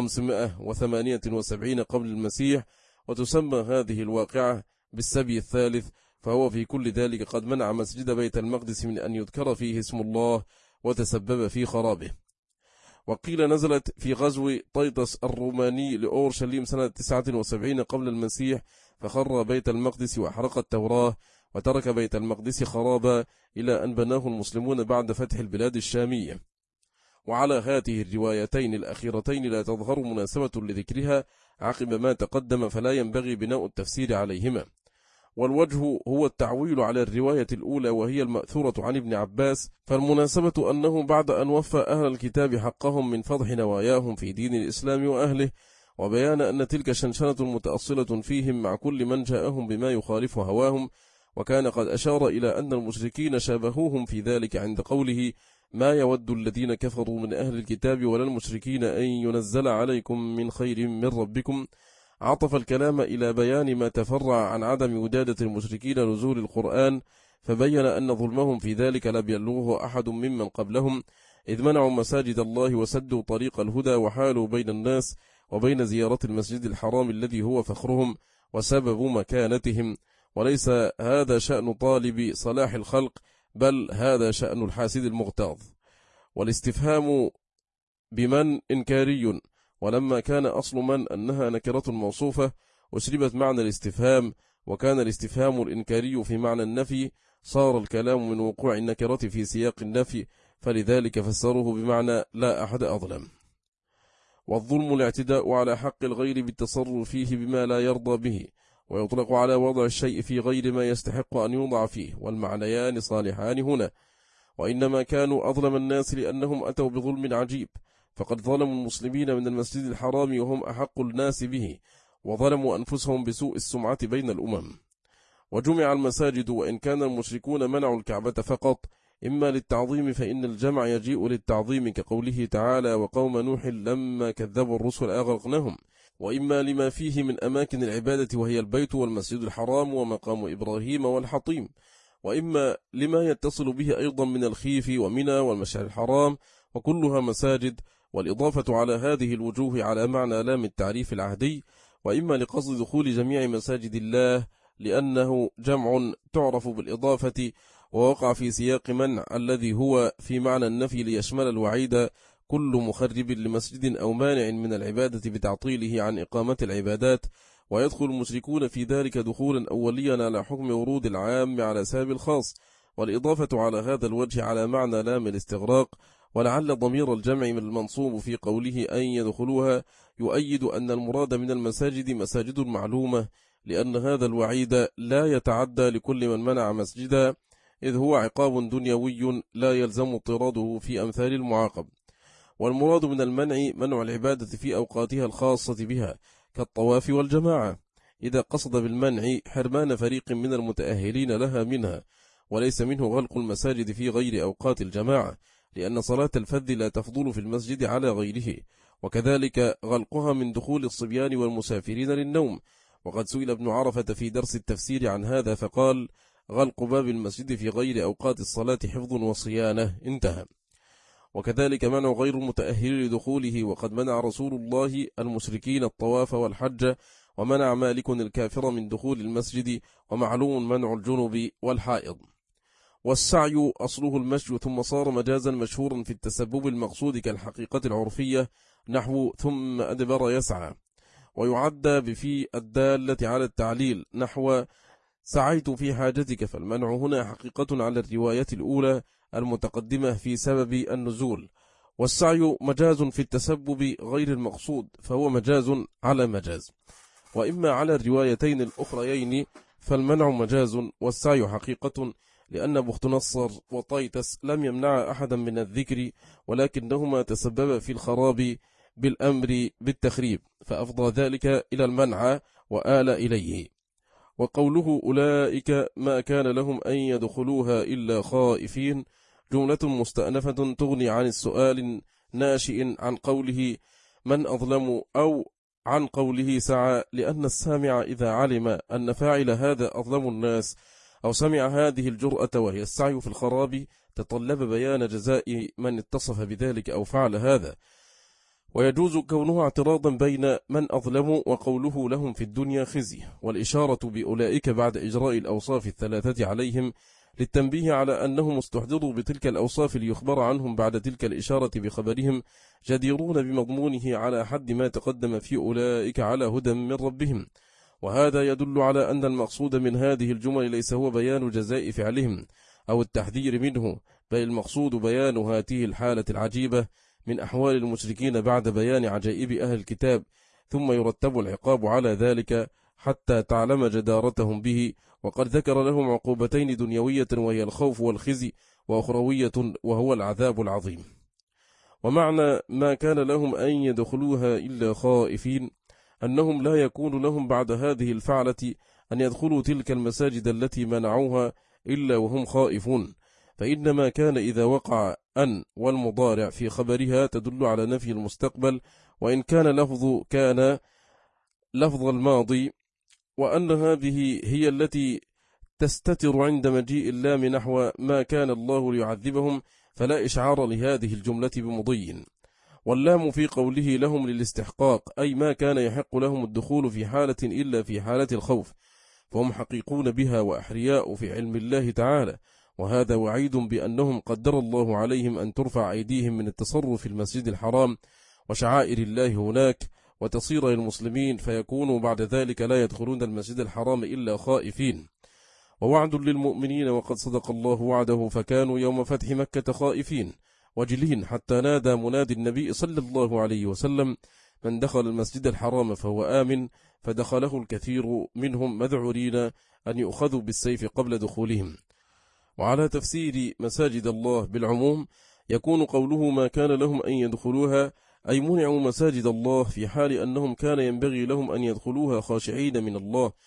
Speaker 1: 578 قبل المسيح، وتسمى هذه الواقعة بالسبي الثالث، فهو في كل ذلك قد منع مسجد بيت المقدس من أن يذكر فيه اسم الله وتسبب في خرابه. وقيل نزلت في غزو طيطس الروماني لأورشليم سنة 79 قبل المسيح، فخر بيت المقدس وأحرق التوراة وترك بيت المقدس خرابا إلى أن بناه المسلمون بعد فتح البلاد الشامية. وعلى هذه الروايتين الأخيرتين لا تظهر مناسبة لذكرها عقب ما تقدم، فلا ينبغي بناء التفسير عليهما. والوجه هو التعويل على الرواية الأولى وهي المأثورة عن ابن عباس، فالمناسبة أنه بعد أن وفى أهل الكتاب حقهم من فضح نواياهم في دين الإسلام وأهله، وبيان أن تلك شنشنة متأصلة فيهم مع كل من جاءهم بما يخالف هواهم، وكان قد أشار إلى أن المشركين شابهوهم في ذلك عند قوله ما يود الذين كفروا من أهل الكتاب ولا المشركين أن ينزل عليكم من خير من ربكم، عطف الكلام إلى بيان ما تفرع عن عدم ودادة المشركين نزول القرآن، فبين أن ظلمهم في ذلك لم يبلغه أحد ممن قبلهم، إذ منعوا مساجد الله وسدوا طريق الهدى وحالوا بين الناس وبين زيارة المسجد الحرام الذي هو فخرهم وسبب مكانتهم، وليس هذا شأن طالب صلاح الخلق، بل هذا شأن الحاسد المغتاظ. والاستفهام بمن إنكاري، ولما كان أصل من أنها نكرة موصوفة أسربت معنى الاستفهام، وكان الاستفهام الإنكاري في معنى النفي، صار الكلام من وقوع النكرة في سياق النفي، فلذلك فسروه بمعنى لا أحد أظلم. والظلم الاعتداء على حق الغير بالتصرف فيه بما لا يرضى به، ويطلق على وضع الشيء في غير ما يستحق أن يوضع فيه، والمعنيان صالحان هنا. وإنما كانوا أظلم الناس لأنهم أتوا بظلم عجيب، فقد ظلموا المسلمين من المسجد الحرام وهم أحق الناس به، وظلموا أنفسهم بسوء السمعة بين الأمم. وجمع المساجد، وإن كان المشركون منعوا الكعبة فقط، إما للتعظيم فإن الجمع يجيء للتعظيم كقوله تعالى وقوم نوح لما كذبوا الرسل أغرقناهم، وإما لما فيه من أماكن العبادة وهي البيت والمسجد الحرام ومقام إبراهيم والحطيم، وإما لما يتصل به أيضا من الخيف ومنى والمشعر الحرام وكلها مساجد، والإضافة على هذه الوجوه على معنى لام التعريف العهدي، وإما لقصد دخول جميع مساجد الله لأنه جمع تعرف بالإضافة ووقع في سياق منع الذي هو في معنى النفي ليشمل الوعيد كل مخرب لمسجد أو مانع من العبادة بتعطيله عن إقامة العبادات، ويدخل المشركون في ذلك دخولا أوليا على حكم ورود العام على سبب الخاص، والإضافة على هذا الوجه على معنى لام الاستغراق. ولعل ضمير الجمع من المنصوب في قوله أن يدخلوها يؤيد أن المراد من المساجد مساجد معلومة، لأن هذا الوعيد لا يتعدى لكل من منع مسجدا، إذ هو عقاب دنيوي لا يلزم اضطراده في أمثال المعاقب. والمراد من المنع منع العبادة في أوقاتها الخاصة بها كالطواف والجماعة، إذا قصد بالمنع حرمان فريق من المتأهلين لها منها، وليس منه غلق المساجد في غير أوقات الجماعة، لأن صلاة الفذ لا تفضل في المسجد على غيره، وكذلك غلقها من دخول الصبيان والمسافرين للنوم. وقد سئل ابن عرفة في درس التفسير عن هذا فقال غلق باب المسجد في غير أوقات الصلاة حفظ وصيانة، انتهى. وكذلك منع غير المتأهل لدخوله، وقد منع رسول الله المشركين الطواف والحج، ومنع مالك الكافر من دخول المسجد، ومعلوم منع الجنب والحائض. والسعي أصله المشي ثم صار مجازا مشهورا في التسبب المقصود كالحقيقة العرفية نحو ثم أدبر يسعى، ويعد بفي الدالة على التعليل نحو سعيت في حاجتك، فالمنع هنا حقيقة على الرواية الأولى المتقدمة في سبب النزول. والسعي مجاز في التسبب غير المقصود فهو مجاز على مجاز، وإما على الروايتين الأخريين فالمنع مجاز والسعي حقيقة، لأن بخت نصر وطيتس لم يمنع أحدا من الذكر، ولكنهما تسبب في الخراب بالأمر بالتخريب، فأفضى ذلك إلى المنع وآل إليه. وقوله أولئك ما كان لهم أن يدخلوها إلا خائفين جملة مستأنفة تغني عن السؤال ناشئ عن قوله من أظلم أو عن قوله سعى، لأن السامع إذا علم أن فاعل هذا أظلم الناس أو سمع هذه الجرأة وهي السعي في الخراب تطلب بيان جزاء من اتصف بذلك أو فعل هذا، ويجوز كونه اعتراضا بين من أظلم وقوله لهم في الدنيا خزي، والإشارة بأولئك بعد إجراء الأوصاف الثلاثة عليهم للتنبيه على أنهم استحضروا بتلك الأوصاف ليخبر عنهم بعد تلك الإشارة بخبرهم جديرون بمضمونه على حد ما تقدم في أولئك على هدى من ربهم. وهذا يدل على أن المقصود من هذه الجمل ليس هو بيان جزاء فعلهم أو التحذير منه، بل المقصود بيان هذه الحالة العجيبة من أحوال المشركين بعد بيان عجائب أهل الكتاب، ثم يرتب العقاب على ذلك حتى تعلم جدارتهم به. وقد ذكر لهم عقوبتين دنيوية وهي الخوف والخزي، وأخروية وهو العذاب العظيم. ومعنى ما كان لهم أن يدخلوها إلا خائفين أنهم لا يكون لهم بعد هذه الفعلة أن يدخلوا تلك المساجد التي منعوها إلا وهم خائفون، فإنما كان إذا وقع أن والمضارع في خبرها تدل على نفي المستقبل، وإن كان كان لفظ الماضي، وأن هذه هي التي تستتر عند مجيء اللام نحو ما كان الله ليعذبهم، فلا إشعار لهذه الجملة بمضي. واللام في قوله لهم للاستحقاق، أي ما كان يحق لهم الدخول في حالة إلا في حالة الخوف، فهم حقيقون بها وأحرياء في علم الله تعالى، وهذا وعيد بأنهم قدر الله عليهم أن ترفع أيديهم من التصرف في المسجد الحرام وشعائر الله هناك وتصير للمسلمين، فيكونوا بعد ذلك لا يدخلون المسجد الحرام إلا خائفين. ووعد للمؤمنين وقد صدق الله وعده، فكانوا يوم فتح مكة خائفين وجلين، حتى نادى منادي النبي صلى الله عليه وسلم من دخل المسجد الحرام فهو آمن، فدخله الكثير منهم مذعورين أن يؤخذوا بالسيف قبل دخولهم. وعلى تفسير مساجد الله بالعموم يكون قوله ما كان لهم أن يدخلوها أي منعوا مساجد الله، في حال أنهم كان ينبغي لهم أن يدخلوها خاشعين من الله،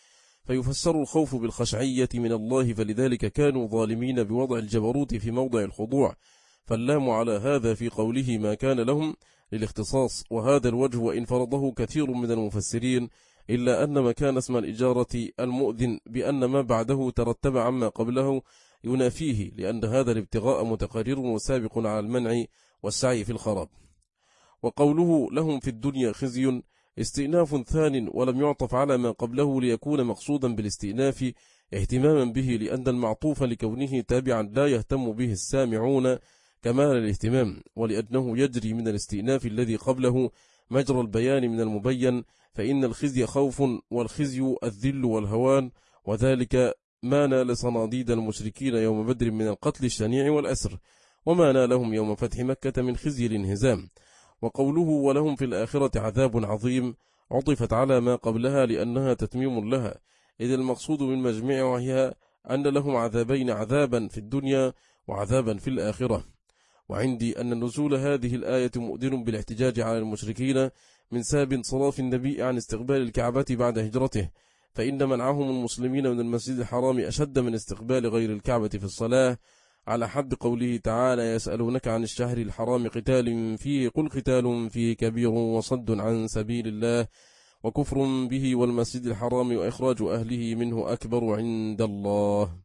Speaker 1: فيفسر الخوف بالخشعية من الله، فلذلك كانوا ظالمين بوضع الجبروت في موضع الخضوع، فاللام على هذا في قوله ما كان لهم للاختصاص. وهذا الوجه وإن فرضه كثير من المفسرين، إلا أن مكان اسم الإجارة المؤذن بأن ما بعده ترتب عما قبله ينافيه، لأن هذا الابتغاء متقرر وسابق على المنع والسعي في الخراب. وقوله لهم في الدنيا خزي استئناف ثان ولم يعطف على ما قبله ليكون مقصودا بالاستئناف اهتماما به، لأن المعطوف لكونه تابعا لا يهتم به السامعون كمال الاهتمام، ولأنه يجري من الاستئناف الذي قبله مجرى البيان من المبين، فإن الخزي خوف، والخزي الذل والهوان، وذلك ما نال صناديد المشركين يوم بدر من القتل الشنيع والأسر، وما نالهم يوم فتح مكة من خزي الانهزام. وقوله ولهم في الآخرة عذاب عظيم عطفت على ما قبلها لأنها تتميم لها، إذ المقصود من مجمعها أن لهم عذابين، عذابا في الدنيا وعذابا في الآخرة. وعندي أن نزول هذه الآية مؤذن بالاحتجاج على المشركين من سبب انصراف النبي عن استقبال الكعبة بعد هجرته، فإن منعهم المسلمين من المسجد الحرام أشد من استقبال غير الكعبة في الصلاة، على حد قوله تعالى يسألونك عن الشهر الحرام قتال فيه قل قتال فيه كبير وصد عن سبيل الله وكفر به والمسجد الحرام وإخراج أهله منه أكبر عند الله،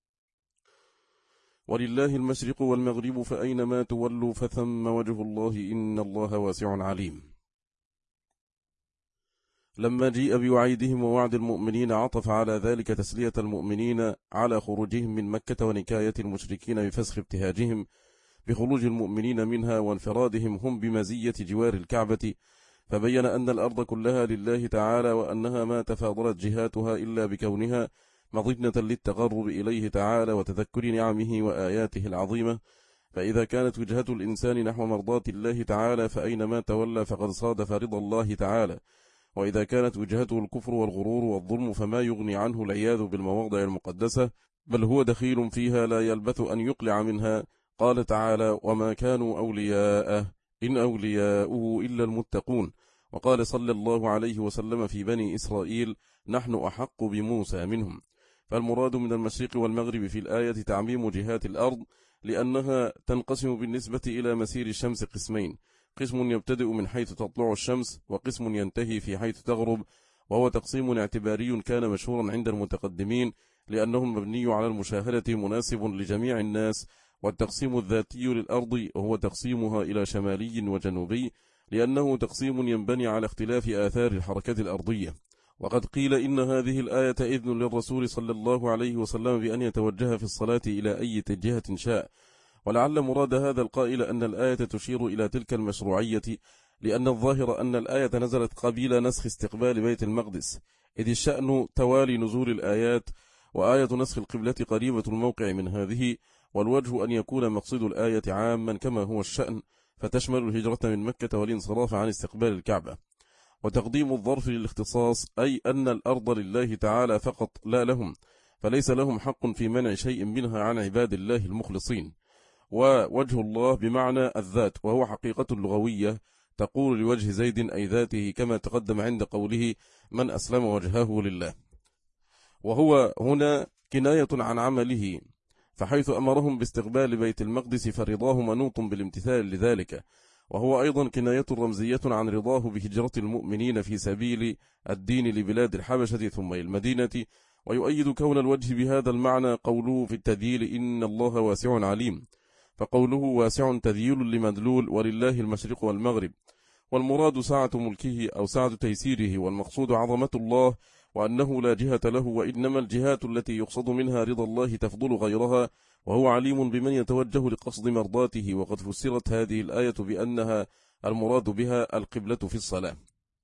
Speaker 1: ولله المشرق والمغرب فأينما تولوا فثم وجه الله إن الله واسع عليم. لما جيء بوعيدهم ووعد المؤمنين عطف على ذلك تسلية المؤمنين على خروجهم من مكة ونكاية المشركين بفسخ ابتهاجهم بخروج المؤمنين منها وانفرادهم هم بمزية جوار الكعبة، فبين أن الأرض كلها لله تعالى، وأنها ما تفاضلت جهاتها إلا بكونها مظنة للتقرب إليه تعالى وتذكر نعمه وآياته العظيمة. فإذا كانت وجهة الإنسان نحو مرضاة الله تعالى فأينما تولى فقد صادف رضا الله تعالى، وإذا كانت وجهته الكفر والغرور والظلم فما يغني عنه العياذ بالمواضع المقدسة، بل هو دخيل فيها لا يلبث أن يقلع منها. قال تعالى وما كانوا أولياءه إن أولياؤه إلا المتقون. وقال صلى الله عليه وسلم في بني إسرائيل نحن أحق بموسى منهم. فالمراد من المشرق والمغرب في الآية تعميم جهات الأرض، لأنها تنقسم بالنسبة إلى مسير الشمس قسمين، قسم يبتدئ من حيث تطلع الشمس وقسم ينتهي في حيث تغرب، وهو تقسيم اعتباري كان مشهورا عند المتقدمين لأنه المبني على المشاهدة مناسب لجميع الناس، والتقسيم الذاتي للأرض وهو تقسيمها إلى شمالي وجنوبي لأنه تقسيم ينبني على اختلاف آثار الحركة الأرضية. وقد قيل إن هذه الآية إذن للرسول صلى الله عليه وسلم بأن يتوجه في الصلاة إلى أي جهة شاء، ولعل مراد هذا القائل أن الآية تشير إلى تلك المشروعية، لأن الظاهر أن الآية نزلت قبيل نسخ استقبال بيت المقدس، إذ الشأن توالي نزول الآيات، وآية نسخ القبلة قريبة الموقع من هذه، والوجه أن يكون مقصد الآية عاما كما هو الشأن، فتشمل الهجرة من مكة والانصراف عن استقبال الكعبة. وتقديم الظرف للاختصاص أي أن الأرض لله تعالى فقط لا لهم، فليس لهم حق في منع شيء منها عن عباد الله المخلصين. ووجه الله بمعنى الذات، وهو حقيقة لغوية تقول لوجه زيد أي ذاته، كما تقدم عند قوله من أسلم وجهه لله، وهو هنا كناية عن عمله، فحيث أمرهم باستقبال بيت المقدس فرضاه منوط بالامتثال لذلك، وهو أيضا كناية رمزية عن رضاه بهجرة المؤمنين في سبيل الدين لبلاد الحبشة ثم المدينة. ويؤيد كون الوجه بهذا المعنى قوله في التذييل إن الله واسع عليم، فقوله واسع تذييل لمدلول ولله المشرق والمغرب، والمراد سعة ملكه أو سعة تيسيره، والمقصود عظمة الله وأنه لا جهة له، وإنما الجهات التي يقصد منها رضا الله تفضل غيرها، وهو عليم بمن يتوجه لقصد مرضاته. وقد فسرت هذه الآية بأنها المراد بها القبلة في الصلاة.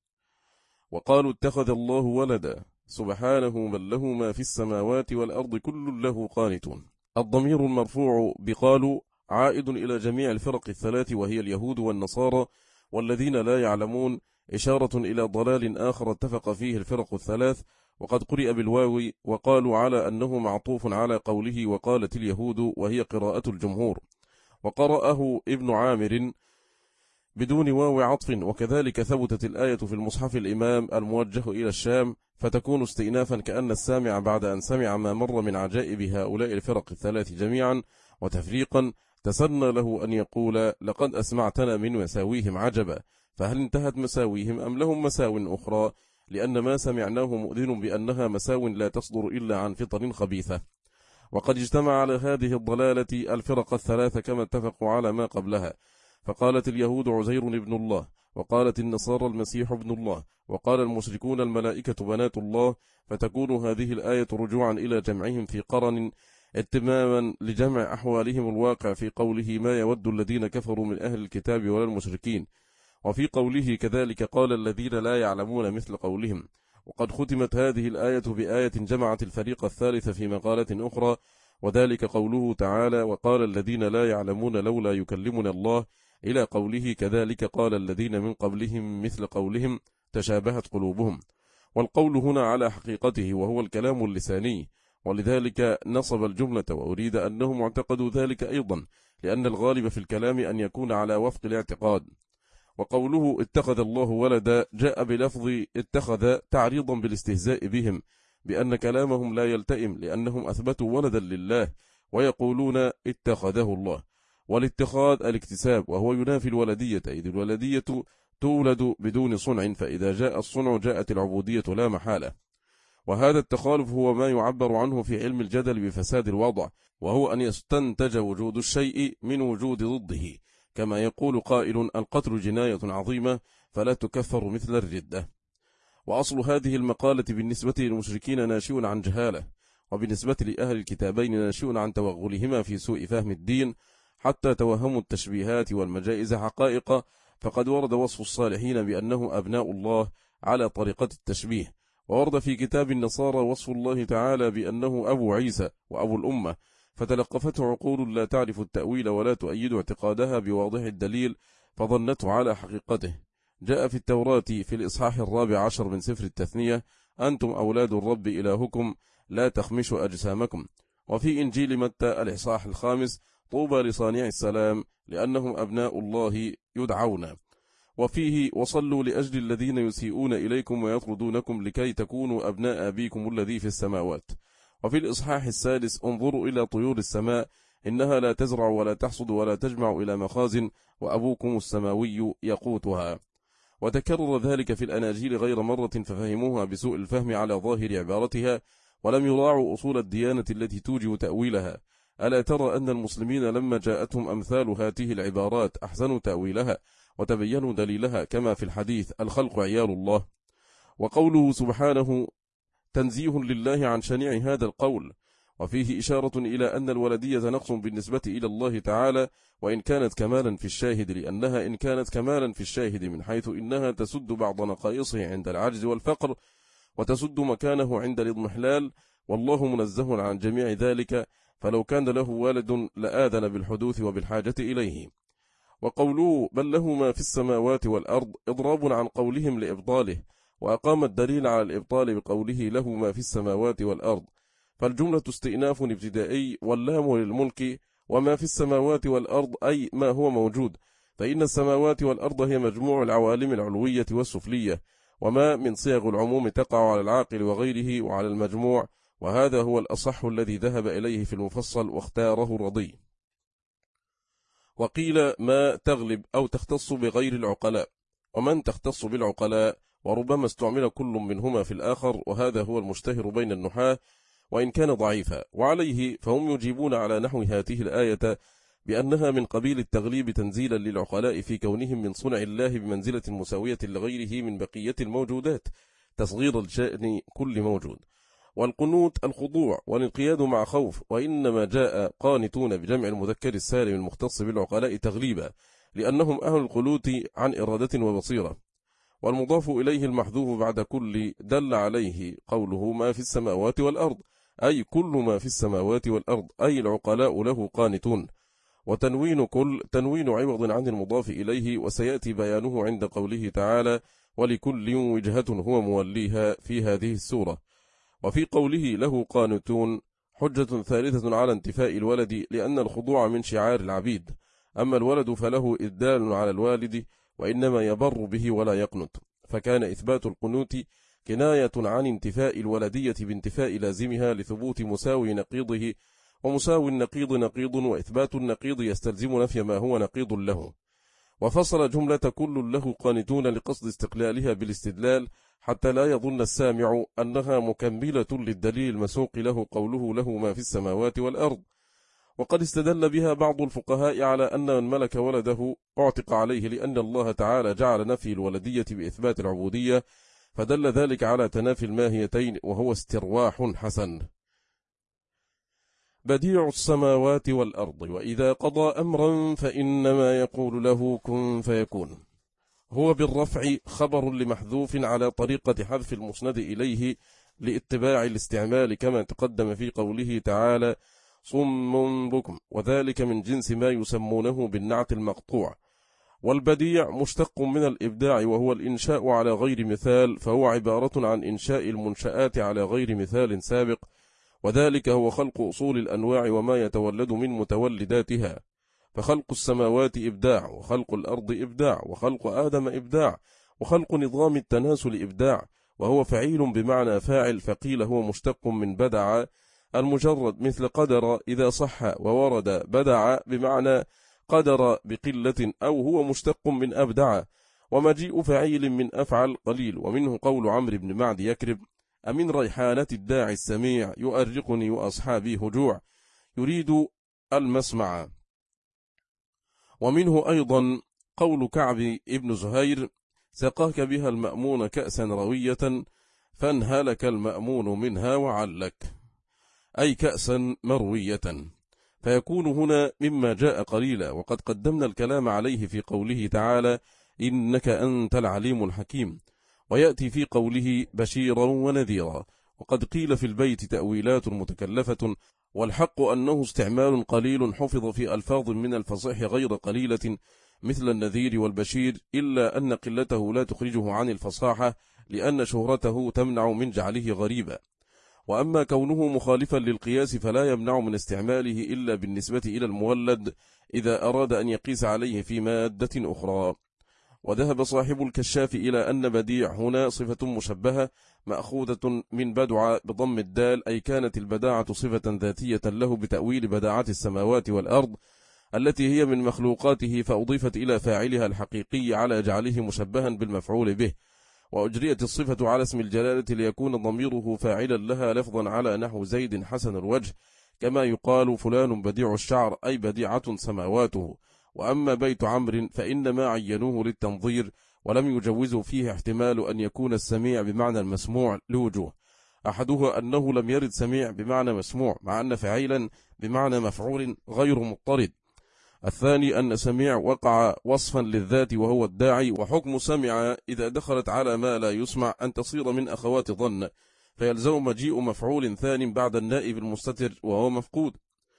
Speaker 1: وقالوا اتخذ الله ولدا سبحانه بل له ما في السماوات والأرض كل له قانتون. الضمير المرفوع بقالوا عائد إلى جميع الفرق الثلاث، وهي اليهود والنصارى والذين لا يعلمون، إشارة إلى ضلال آخر اتفق فيه الفرق الثلاث. وقد قرئ بالواو وقالوا على أنه معطوف على قوله وقالت اليهود، وهي قراءة الجمهور. وقرأه ابن عامر بدون واو عطف. وكذلك ثبتت الآية في المصحف الإمام الموجه إلى الشام، فتكون استئنافا كأن السامع بعد أن سمع ما مر من عجائب هؤلاء الفرق الثلاث جميعا وتفريقا تسنى له أن يقول لقد أسمعتنا من مساويهم عجبا، فهل انتهت مساويهم أم لهم مساو أخرى؟ لأن ما سمعناه مؤذن بأنها مساو لا تصدر إلا عن فطر خبيثة. وقد اجتمع على هذه الضلالة الفرق الثلاثة كما اتفقوا على ما قبلها، فقالت اليهود عزير ابن الله، وقالت النصارى المسيح ابن الله، وقال المشركون الملائكة بنات الله، فتكون هذه الآية رجوعا إلى جمعهم في قرن اتماما لجمع أحوالهم الواقع في قوله ما يود الذين كفروا من أهل الكتاب ولا المشركين، وفي قوله كذلك قال الذين لا يعلمون مثل قولهم. وقد ختمت هذه الآية بآية جمعت الفريق الثالث في مقالة أخرى، وذلك قوله تعالى وقال الذين لا يعلمون لولا يكلمنا الله، إلى قوله كذلك قال الذين من قبلهم مثل قولهم تشابهت قلوبهم. والقول هنا على حقيقته وهو الكلام اللساني، ولذلك نصب الجملة وأريد أنهم اعتقدوا ذلك أيضا، لأن الغالب في الكلام أن يكون على وفق الاعتقاد. وقوله اتخذ الله ولدا جاء بلفظ اتخذ تعريضا بالاستهزاء بهم بأن كلامهم لا يلتئم، لأنهم أثبتوا ولدا لله ويقولون اتخذه الله. والاتخاذ الاكتساب، وهو ينافي الولدية، إذ الولدية تولد بدون صنع، فإذا جاء الصنع جاءت العبودية لا محالة. وهذا التخالف هو ما يعبر عنه في علم الجدل بفساد الوضع، وهو أن يستنتج وجود الشيء من وجود ضده، كما يقول قائل القتل جناية عظيمة فلا تكفر مثل الردة. وأصل هذه المقالة بالنسبة للمشركين ناشئ عن جهالة، وبالنسبة لأهل الكتابين ناشئ عن توغلهما في سوء فهم الدين، حتى توهموا التشبيهات والمجائز حقائق. فقد ورد وصف الصالحين بأنه أبناء الله على طريقة التشبيه، وورد في كتاب النصارى وصف الله تعالى بأنه أبو عيسى وأبو الأمة، فتلقفته عقول لا تعرف التأويل ولا تؤيد اعتقادها بواضح الدليل، فظنته على حقيقته. جاء في التوراة في الإصحاح 14 من سفر التثنية أنتم أولاد الرب إلهكم لا تخمشوا أجسامكم. وفي إنجيل متى الإصحاح 5 طوبى لصانع السلام لأنهم أبناء الله يدعون. وفيه وصلوا لأجل الذين يسيئون إليكم ويطردونكم لكي تكونوا أبناء أبيكم الذي في السماوات. وفي الإصحاح 6 انظروا إلى طيور السماء إنها لا تزرع ولا تحصد ولا تجمع إلى مخازن وأبوكم السماوي يقوتها. وتكرر ذلك في الأناجيل غير مرة، ففهموها بسوء الفهم على ظاهر عبارتها، ولم يراعوا أصول الديانة التي توجب تأويلها. ألا ترى أن المسلمين لما جاءتهم أمثال هذه العبارات أحسنوا تأويلها وتبينوا دليلها، كما في الحديث الخلق عيال الله. وقوله سبحانه تنزيه لله عن شنيع هذا القول، وفيه إشارة إلى أن الولدية نقص بالنسبة إلى الله تعالى، وإن كانت كمالا في الشاهد، لأنها إن كانت كمالا في الشاهد من حيث إنها تسد بعض نقائصه عند العجز والفقر، وتسد مكانه عند الاضمحلال، والله منزه عن جميع ذلك، فلو كان له والد لآذن بالحدوث وبالحاجة إليه. وقوله بل له ما في السماوات والأرض إضراب عن قولهم لإبطاله، وأقام الدليل على الإبطال بقوله له ما في السماوات والأرض، فالجملة استئناف ابتدائي، واللام للملك، وما في السماوات والأرض أي ما هو موجود، فإن السماوات والأرض هي مجموع العوالم العلوية والسفلية، وما من صيغ العموم تقع على العاقل وغيره وعلى المجموع، وهذا هو الأصح الذي ذهب إليه في المفصل واختاره الرضي. وقيل ما تغلب أو تختص بغير العقلاء، ومن تختص بالعقلاء، وربما استعمل كل منهما في الآخر، وهذا هو المشتهر بين النحاة وإن كان ضعيفا. وعليه فهم يجيبون على نحو هذه الآية بأنها من قبيل التغليب تنزيلا للعقلاء في كونهم من صنع الله بمنزلة مساوية لغيره من بقية الموجودات، تصغير لشأن كل موجود. والقنوت الخضوع والانقياد مع خوف، وإنما جاء قانتون بجمع المذكر السالم المختص بالعقلاء تغليبا، لأنهم أهل القنوت عن إرادة وبصيرة. والمضاف إليه المحذوف بعد كل دل عليه قوله ما في السماوات والأرض، أي كل ما في السماوات والأرض، أي العقلاء له قانتون. وتنوين كل تنوين عوض عن المضاف إليه، وسيأتي بيانه عند قوله تعالى ولكل وجهة هو موليها في هذه السورة. وفي قوله له قانتون حجة ثالثة على انتفاء الولد، لأن الخضوع من شعار العبيد، أما الولد فله إدلال على الوالد، وإنما يبر به ولا يقنت، فكان إثبات القنوت كناية عن انتفاء الولدية بانتفاء لازمها لثبوت مساوي نقيضه، ومساوي النقيض نقيض، وإثبات النقيض يستلزم نفي ما هو نقيض له. وفصل جملة كل له قانتون لقصد استقلالها بالاستدلال، حتى لا يظن السامع أنها مكملة للدليل المسوق له قوله له ما في السماوات والأرض. وقد استدل بها بعض الفقهاء على أن من ملك ولده اعتق عليه، لأن الله تعالى جعل نفي الولدية بإثبات العبودية، فدل ذلك على تنافي الماهيتين، وهو استرواح حسن. بديع السماوات والأرض، وإذا قضى أمرا فإنما يقول له كن فيكون. هو بالرفع خبر لمحذوف على طريقة حذف المسند إليه لاتباع الاستعمال، كما تقدم في قوله تعالى صم بكم، وذلك من جنس ما يسمونه بالنعت المقطوع. والبديع مشتق من الإبداع، وهو الإنشاء على غير مثال، فهو عبارة عن إنشاء المنشآت على غير مثال سابق، وذلك هو خلق أصول الأنواع وما يتولد من متولداتها. فخلق السماوات إبداع، وخلق الأرض إبداع، وخلق آدم إبداع، وخلق نظام التناسل إبداع، وهو فعيل بمعنى فاعل، فقيل هو مشتق من بدع المجرد، مثل قدر إذا صح، وورد بدع بمعنى قدر بقلة، أو هو مشتق من أبدع. ومجيء فعيل من أفعل قليل. ومنه قول عمرو بن معد يكرب أمن ريحانة الداعي السميع يؤرقني وأصحابي هجوع، يريد المسمع. ومنه أيضا قول كعب ابن زهير سقاك بها المأمون كأسا روية فانهلك المأمون منها وعلك، أي كأسا مروية، فيكون هنا مما جاء قليلا. وقد قدمنا الكلام عليه في قوله تعالى إنك أنت العليم الحكيم، ويأتي في قوله بشيرا ونذيرا. وقد قيل في البيت تأويلات متكلفة، والحق أنه استعمال قليل حفظ في ألفاظ من الفصيح غير قليلة، مثل النذير والبشير، إلا أن قلته لا تخرجه عن الفصاحة، لأن شهرته تمنع من جعله غريبا. وأما كونه مخالفا للقياس فلا يمنع من استعماله إلا بالنسبة إلى المولد، إذا أراد أن يقيس عليه في مادة أخرى. وذهب صاحب الكشاف إلى أن بديع هنا صفة مشبهة مأخوذة من بدع بضم الدال، أي كانت البداعة صفة ذاتية له بتأويل بداعة السماوات والأرض التي هي من مخلوقاته، فأضيفت إلى فاعلها الحقيقي على جعله مشبها بالمفعول به، وأجريت الصفة على اسم الجلالة ليكون ضميره فاعلا لها لفظا على نحو زيد حسن الوجه، كما يقال فلان بديع الشعر، أي بديعة سماواته. وأما بيت عمرو فإنما عينوه للتنظير، ولم يجوزوا فيه احتمال أن يكون السميع بمعنى المسموع لوجوه. أحدها أنه لم يرد سميع بمعنى مسموع، مع أن فعيلا بمعنى مفعول غير مضطرد. الثاني أن سميع وقع وصفا للذات وهو الداعي، وحكم سمع إذا دخلت على ما لا يسمع أن تصير من أخوات ظن، فيلزم مجيء مفعول ثاني بعد النائب المستتر وهو مفقود.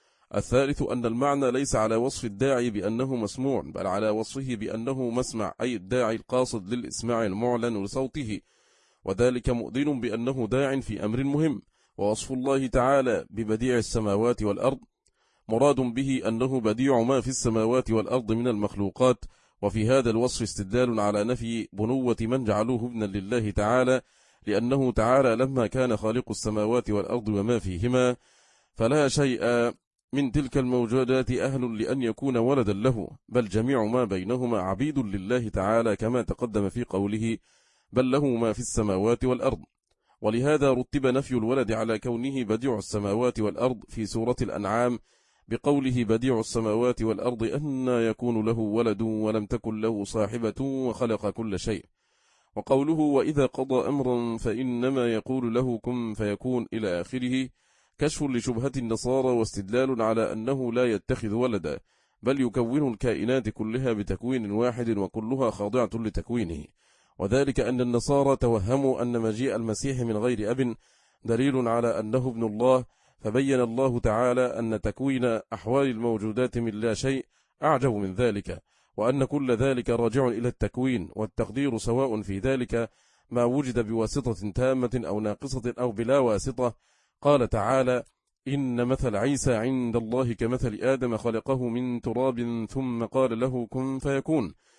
Speaker 1: الثالث أن المعنى ليس على وصف الداعي بأنه مسموع، بل على وصفه بأنه مسمع، أي الداعي القاصد للإسماع المعلن لصوته، وذلك مؤذن بأنه داع في أمر مهم. ووصف الله تعالى ببديع السماوات والأرض مراد به أنه بديع ما في السماوات والأرض من المخلوقات، وفي هذا الوصف استدلال على نفي بنوة من جعلوه ابنا لله تعالى، لأنه تعالى لما كان خالق السماوات والأرض وما فيهما فلا شيء من تلك الموجودات أهل لأن يكون ولدا له، بل جميع ما بينهما عبيد لله تعالى، كما تقدم في قوله بل له ما في السماوات والأرض. ولهذا رتب نفي الولد على كونه بديع السماوات والأرض في سورة الأنعام بقوله بديع السماوات والأرض أن يكون له ولد ولم تكن له صاحبة وخلق كل شيء. وقوله وإذا قضى أمرا فإنما يقول له كن فيكون إلى آخره كشف لشبهة النصارى، واستدلال على أنه لا يتخذ ولدا، بل يكون الكائنات كلها بتكوين واحد وكلها خاضعة لتكوينه. وذلك أن النصارى توهموا أن مجيء المسيح من غير أب دليل على أنه ابن الله، فبين الله تعالى أن تكوين أحوال الموجودات من لا شيء أعجب من ذلك، وأن كل ذلك راجع إلى التكوين، والتقدير سواء في ذلك ما وجد بواسطة تامة أو ناقصة أو بلا واسطة. قال تعالى إن مثل عيسى عند الله كمثل آدم خلقه من تراب ثم قال له كن فيكون،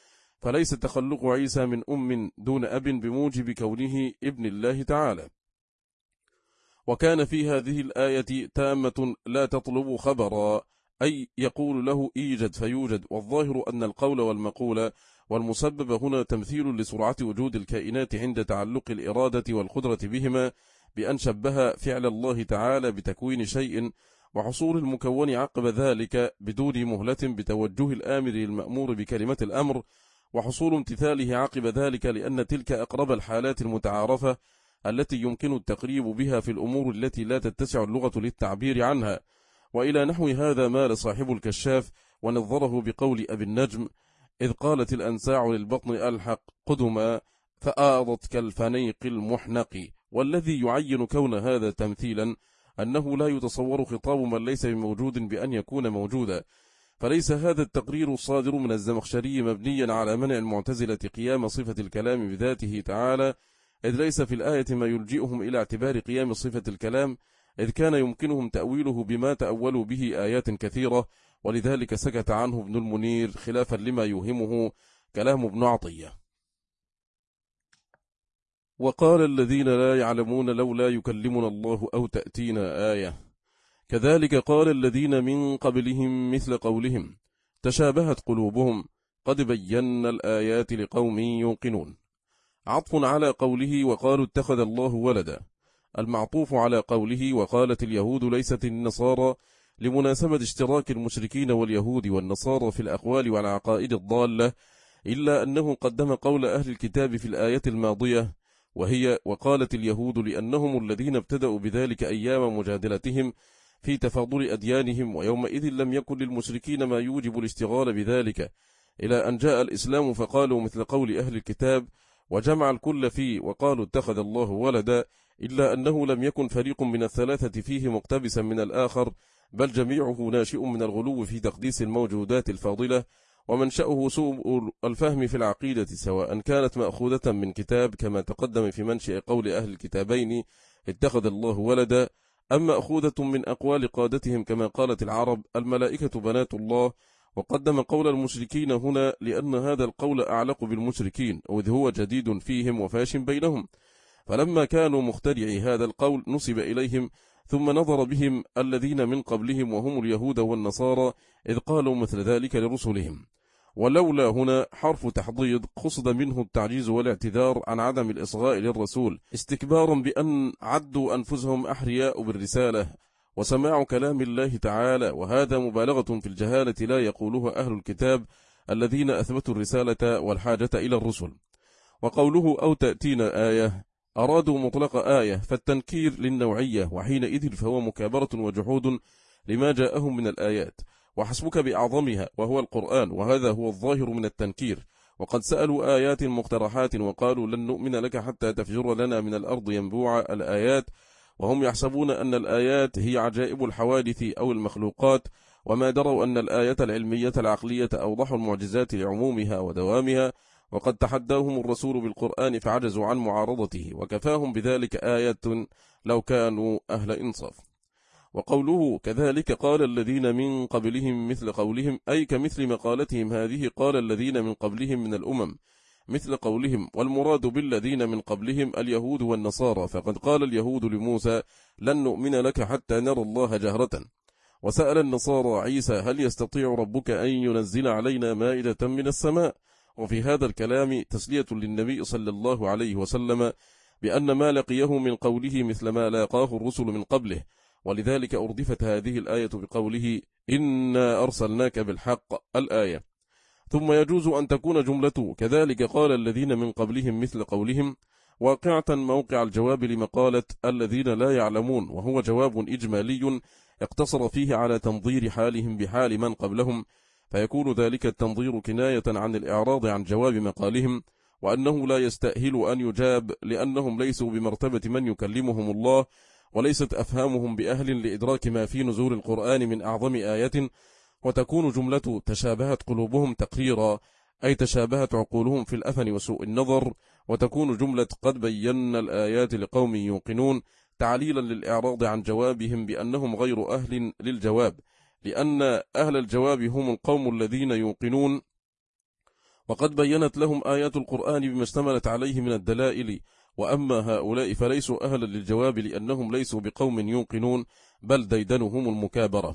Speaker 1: فليس تخلق عيسى من أم دون أب بموجب كونه ابن الله تعالى. وكان في هذه الآية تامة لا تطلب خبرا، أي يقول له إيجد فيوجد، والظاهر أن القول والمقول والمسبب هنا تمثيل لسرعة وجود الكائنات عند تعلق الإرادة والقدرة بهما، بأن شبه فعل الله تعالى بتكوين شيء وحصول المكون عقب ذلك بدون مهلة بتوجه الآمر المأمور بكلمة الأمر، وحصول امتثاله عقب ذلك، لأن تلك أقرب الحالات المتعارفة التي يمكن التقريب بها في الأمور التي لا تتسع اللغة للتعبير عنها. وإلى نحو هذا مال صاحب الكشاف ونظره بقول أبي النجم: إذ قالت الأنساع للبطن ألحق قدما فآضت كالفنيق المحنق. والذي يعين كون هذا تمثيلا أنه لا يتصور خطاب من ليس بموجود بأن يكون موجودا، فليس هذا التقرير الصادر من الزمخشري مبنيا على منع المعتزلة قيام صفة الكلام بذاته تعالى، إذ ليس في الآية ما يلجئهم إلى اعتبار قيام صفة الكلام، إذ كان يمكنهم تأويله بما تأولوا به آيات كثيرة، ولذلك سكت عنه ابن المنير خلافا لما يوهمه كلام ابن عطية. وقال الذين لا يعلمون لولا يكلمنا الله أو تأتينا آية، كذلك قال الذين من قبلهم مثل قولهم تشابهت قلوبهم قد بينا الآيات لقوم يوقنون. عطف على قوله وقالوا اتخذ الله ولدا، المعطوف على قوله وقالت اليهود ليست النصارى، لمناسبة اشتراك المشركين واليهود والنصارى في الأقوال والعقائد الضالة، إلا أنه قدم قول أهل الكتاب في الآية الماضية وهي وقالت اليهود، لأنهم الذين ابتدأوا بذلك أيام مجادلتهم في تفاضل أديانهم، ويومئذ لم يكن للمشركين ما يوجب الاشتغال بذلك، إلى أن جاء الإسلام فقالوا مثل قول أهل الكتاب وجمع الكل فيه وقالوا اتخذ الله ولدا، إلا أنه لم يكن فريق من الثلاثة فيه مقتبسا من الآخر، بل جميعه ناشئ من الغلو في تقديس الموجودات الفاضلة، ومنشأه سوء الفهم في العقيدة، سواء كانت مأخوذة من كتاب كما تقدم في منشأ قول أهل الكتابين اتخذ الله ولدا، أم مأخوذة من أقوال قادتهم كما قالت العرب الملائكة بنات الله. وقدم قول المشركين هنا لأن هذا القول أعلق بالمشركين، وإذ هو جديد فيهم وفاش بينهم، فلما كانوا مخترعي هذا القول نسب إليهم، ثم نظر بهم الذين من قبلهم وهم اليهود والنصارى إذ قالوا مثل ذلك لرسلهم. ولولا هنا حرف تحضيض قصد منه التعجيز والاعتذار عن عدم الإصغاء للرسول، استكبارا بأن عدوا أنفسهم أحرياء بالرسالة وسماع كلام الله تعالى، وهذا مبالغة في الجهالة لا يقولها أهل الكتاب الذين أثبتوا الرسالة والحاجة إلى الرسل. وقوله أو تأتينا آية أرادوا مطلق آية، فالتنكير للنوعية، وحينئذ فهو مكابرة وجحود لما جاءهم من الآيات، وحسبك بأعظمها وهو القرآن، وهذا هو الظاهر من التنكير. وقد سألوا آيات مقترحات وقالوا لن نؤمن لك حتى تفجر لنا من الأرض ينبوع الآيات، وهم يحسبون أن الآيات هي عجائب الحوادث أو المخلوقات، وما دروا أن الآية العلمية العقلية أوضح المعجزات لعمومها ودوامها، وقد تحداهم الرسول بالقرآن فعجزوا عن معارضته، وكفاهم بذلك آية لو كانوا أهل إنصاف. وقوله كذلك قال الذين من قبلهم مثل قولهم، أي كمثل مقالتهم هذه قال الذين من قبلهم من الأمم مثل قولهم، والمراد بالذين من قبلهم اليهود والنصارى، فقد قال اليهود لموسى لن نؤمن لك حتى نرى الله جهرة، وسأل النصارى عيسى هل يستطيع ربك أن ينزل علينا مائدة من السماء. وفي هذا الكلام تسلية للنبي صلى الله عليه وسلم بأن ما لقيه من قوله مثل ما لاقاه الرسل من قبله، ولذلك أردفت هذه الآية بقوله إنا أرسلناك بالحق الآية. ثم يجوز أن تكون جملة كذلك قال الذين من قبلهم مثل قولهم واقعة موقع الجواب لمقالة الذين لا يعلمون، وهو جواب إجمالي اقتصر فيه على تنظير حالهم بحال من قبلهم، فيكون ذلك التنظير كناية عن الإعراض عن جواب مقالهم، وأنه لا يستأهل أن يجاب لأنهم ليسوا بمرتبة من يكلمهم الله، وليست أفهامهم بأهل لإدراك ما في نزول القرآن من أعظم آية. وتكون جملة تشابهت قلوبهم تقريرا، أي تشابهت عقولهم في الأثن وسوء النظر، وتكون جملة قد بينا الآيات لقوم يوقنون تعليلا للإعراض عن جوابهم بأنهم غير أهل للجواب، لأن أهل الجواب هم القوم الذين يوقنون، وقد بينت لهم آيات القرآن بما اشتملت عليه من الدلائل، وأما هؤلاء فليسوا أهلا للجواب لأنهم ليسوا بقوم يوقنون، بل ديدنهم المكابرة.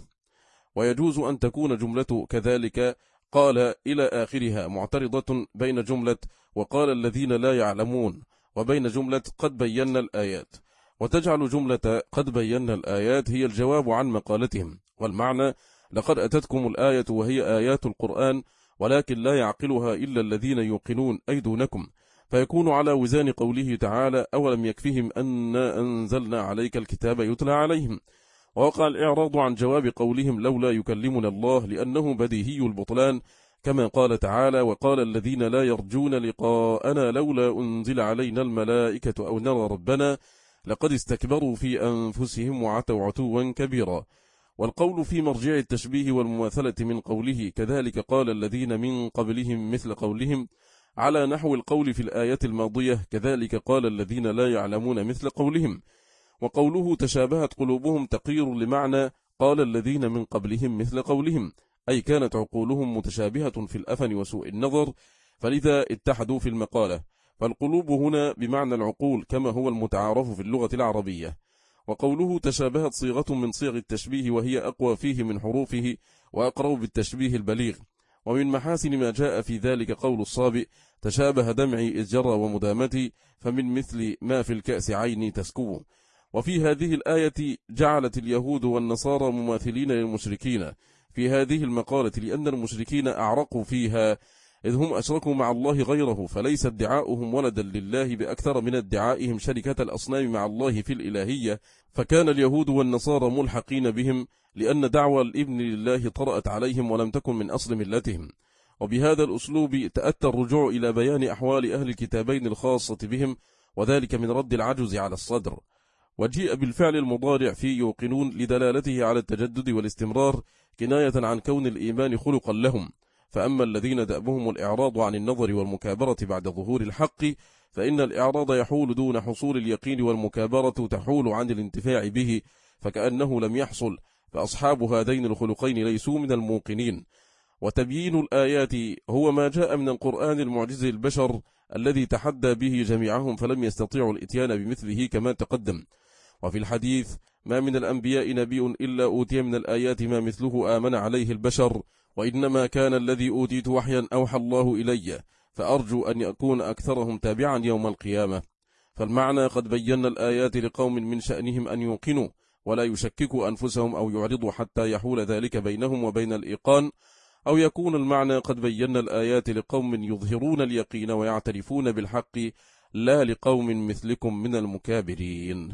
Speaker 1: ويجوز أن تكون جملة كذلك قال إلى آخرها معترضة بين جملة وقال الذين لا يعلمون وبين جملة قد بينا الآيات، وتجعل جملة قد بينا الآيات هي الجواب عن مقالتهم، والمعنى لقد أتتكم الآية وهي آيات القرآن ولكن لا يعقلها إلا الذين يوقنون أي دونكم، فيكون على وزان قوله تعالى أولم يكفهم أنا أنزلنا عليك الكتاب يتلى عليهم. ووقع الإعراض عن جواب قولهم لولا يكلمنا الله لأنه بديهي البطلان، كما قال تعالى وقال الذين لا يرجون لقاءنا لولا أنزل علينا الملائكة أو نرى ربنا لقد استكبروا في أنفسهم وعتوا عتوا كبيرا. والقول في مرجع التشبيه والمماثلة من قوله كذلك قال الذين من قبلهم مثل قولهم على نحو القول في الآية الماضية كذلك قال الذين لا يعلمون مثل قولهم. وقوله تشابهت قلوبهم تقرير لمعنى قال الذين من قبلهم مثل قولهم، أي كانت عقولهم متشابهة في الأفن وسوء النظر فلذا اتحدوا في المقالة، فالقلوب هنا بمعنى العقول كما هو المتعارف في اللغة العربية. وقوله تشابهت صيغة من صيغ التشبيه وهي أقوى فيه من حروفه وأقرب بالتشبيه البليغ. ومن محاسن ما جاء في ذلك قول الصابئ تشابه دمعي إذ جرى ومدامتي فمن مثل ما في الكأس عيني تسكو. وفي هذه الآية جعلت اليهود والنصارى مماثلين للمشركين في هذه المقالة لأن المشركين أعرقوا فيها إذ هم أشركوا مع الله غيره، فليس ادعاؤهم ولدا لله بأكثر من ادعائهم شركة الأصنام مع الله في الإلهية، فكان اليهود والنصارى ملحقين بهم لأن دعوى الابن لله طرأت عليهم ولم تكن من أصل ملتهم. وبهذا الأسلوب تأتى الرجوع إلى بيان أحوال أهل الكتابين الخاصة بهم، وذلك من رد العجز على الصدر. وجيء بالفعل المضارع في يوقنون لدلالته على التجدد والاستمرار كناية عن كون الإيمان خلقا لهم. فأما الذين دأبهم الإعراض عن النظر والمكابرة بعد ظهور الحق فإن الإعراض يحول دون حصول اليقين والمكابرة تحول عن الانتفاع به فكأنه لم يحصل، فأصحاب هذين الخلقين ليسوا من الموقنين. وتبيين الآيات هو ما جاء من القرآن المعجز البشر الذي تحدى به جميعهم فلم يستطيعوا الإتيان بمثله كما تقدم. وفي الحديث ما من الأنبياء نبي إلا أوتي من الآيات ما مثله آمن عليه البشر، وإنما كان الذي أوتيت وحيا أوحى الله إلي، فأرجو أن يكون أكثرهم تابعا يوم القيامة. فالمعنى قد بينا الآيات لقوم من شأنهم أن يوقنوا ولا يشككوا أنفسهم أو يعرضوا حتى يحول ذلك بينهم وبين الإيقان، أو يكون المعنى قد بينا الآيات لقوم يظهرون اليقين ويعترفون بالحق لا لقوم مثلكم من المكابرين.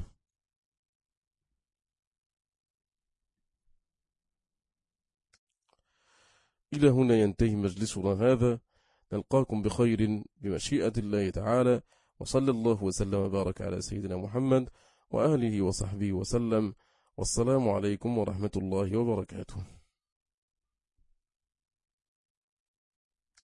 Speaker 1: إلى هنا ينتهي مجلسنا هذا، نلقاكم بخير بمشيئة الله تعالى، وصلى الله وسلم وبارك على سيدنا محمد وآله وصحبه وسلم، والسلام عليكم ورحمة الله وبركاته.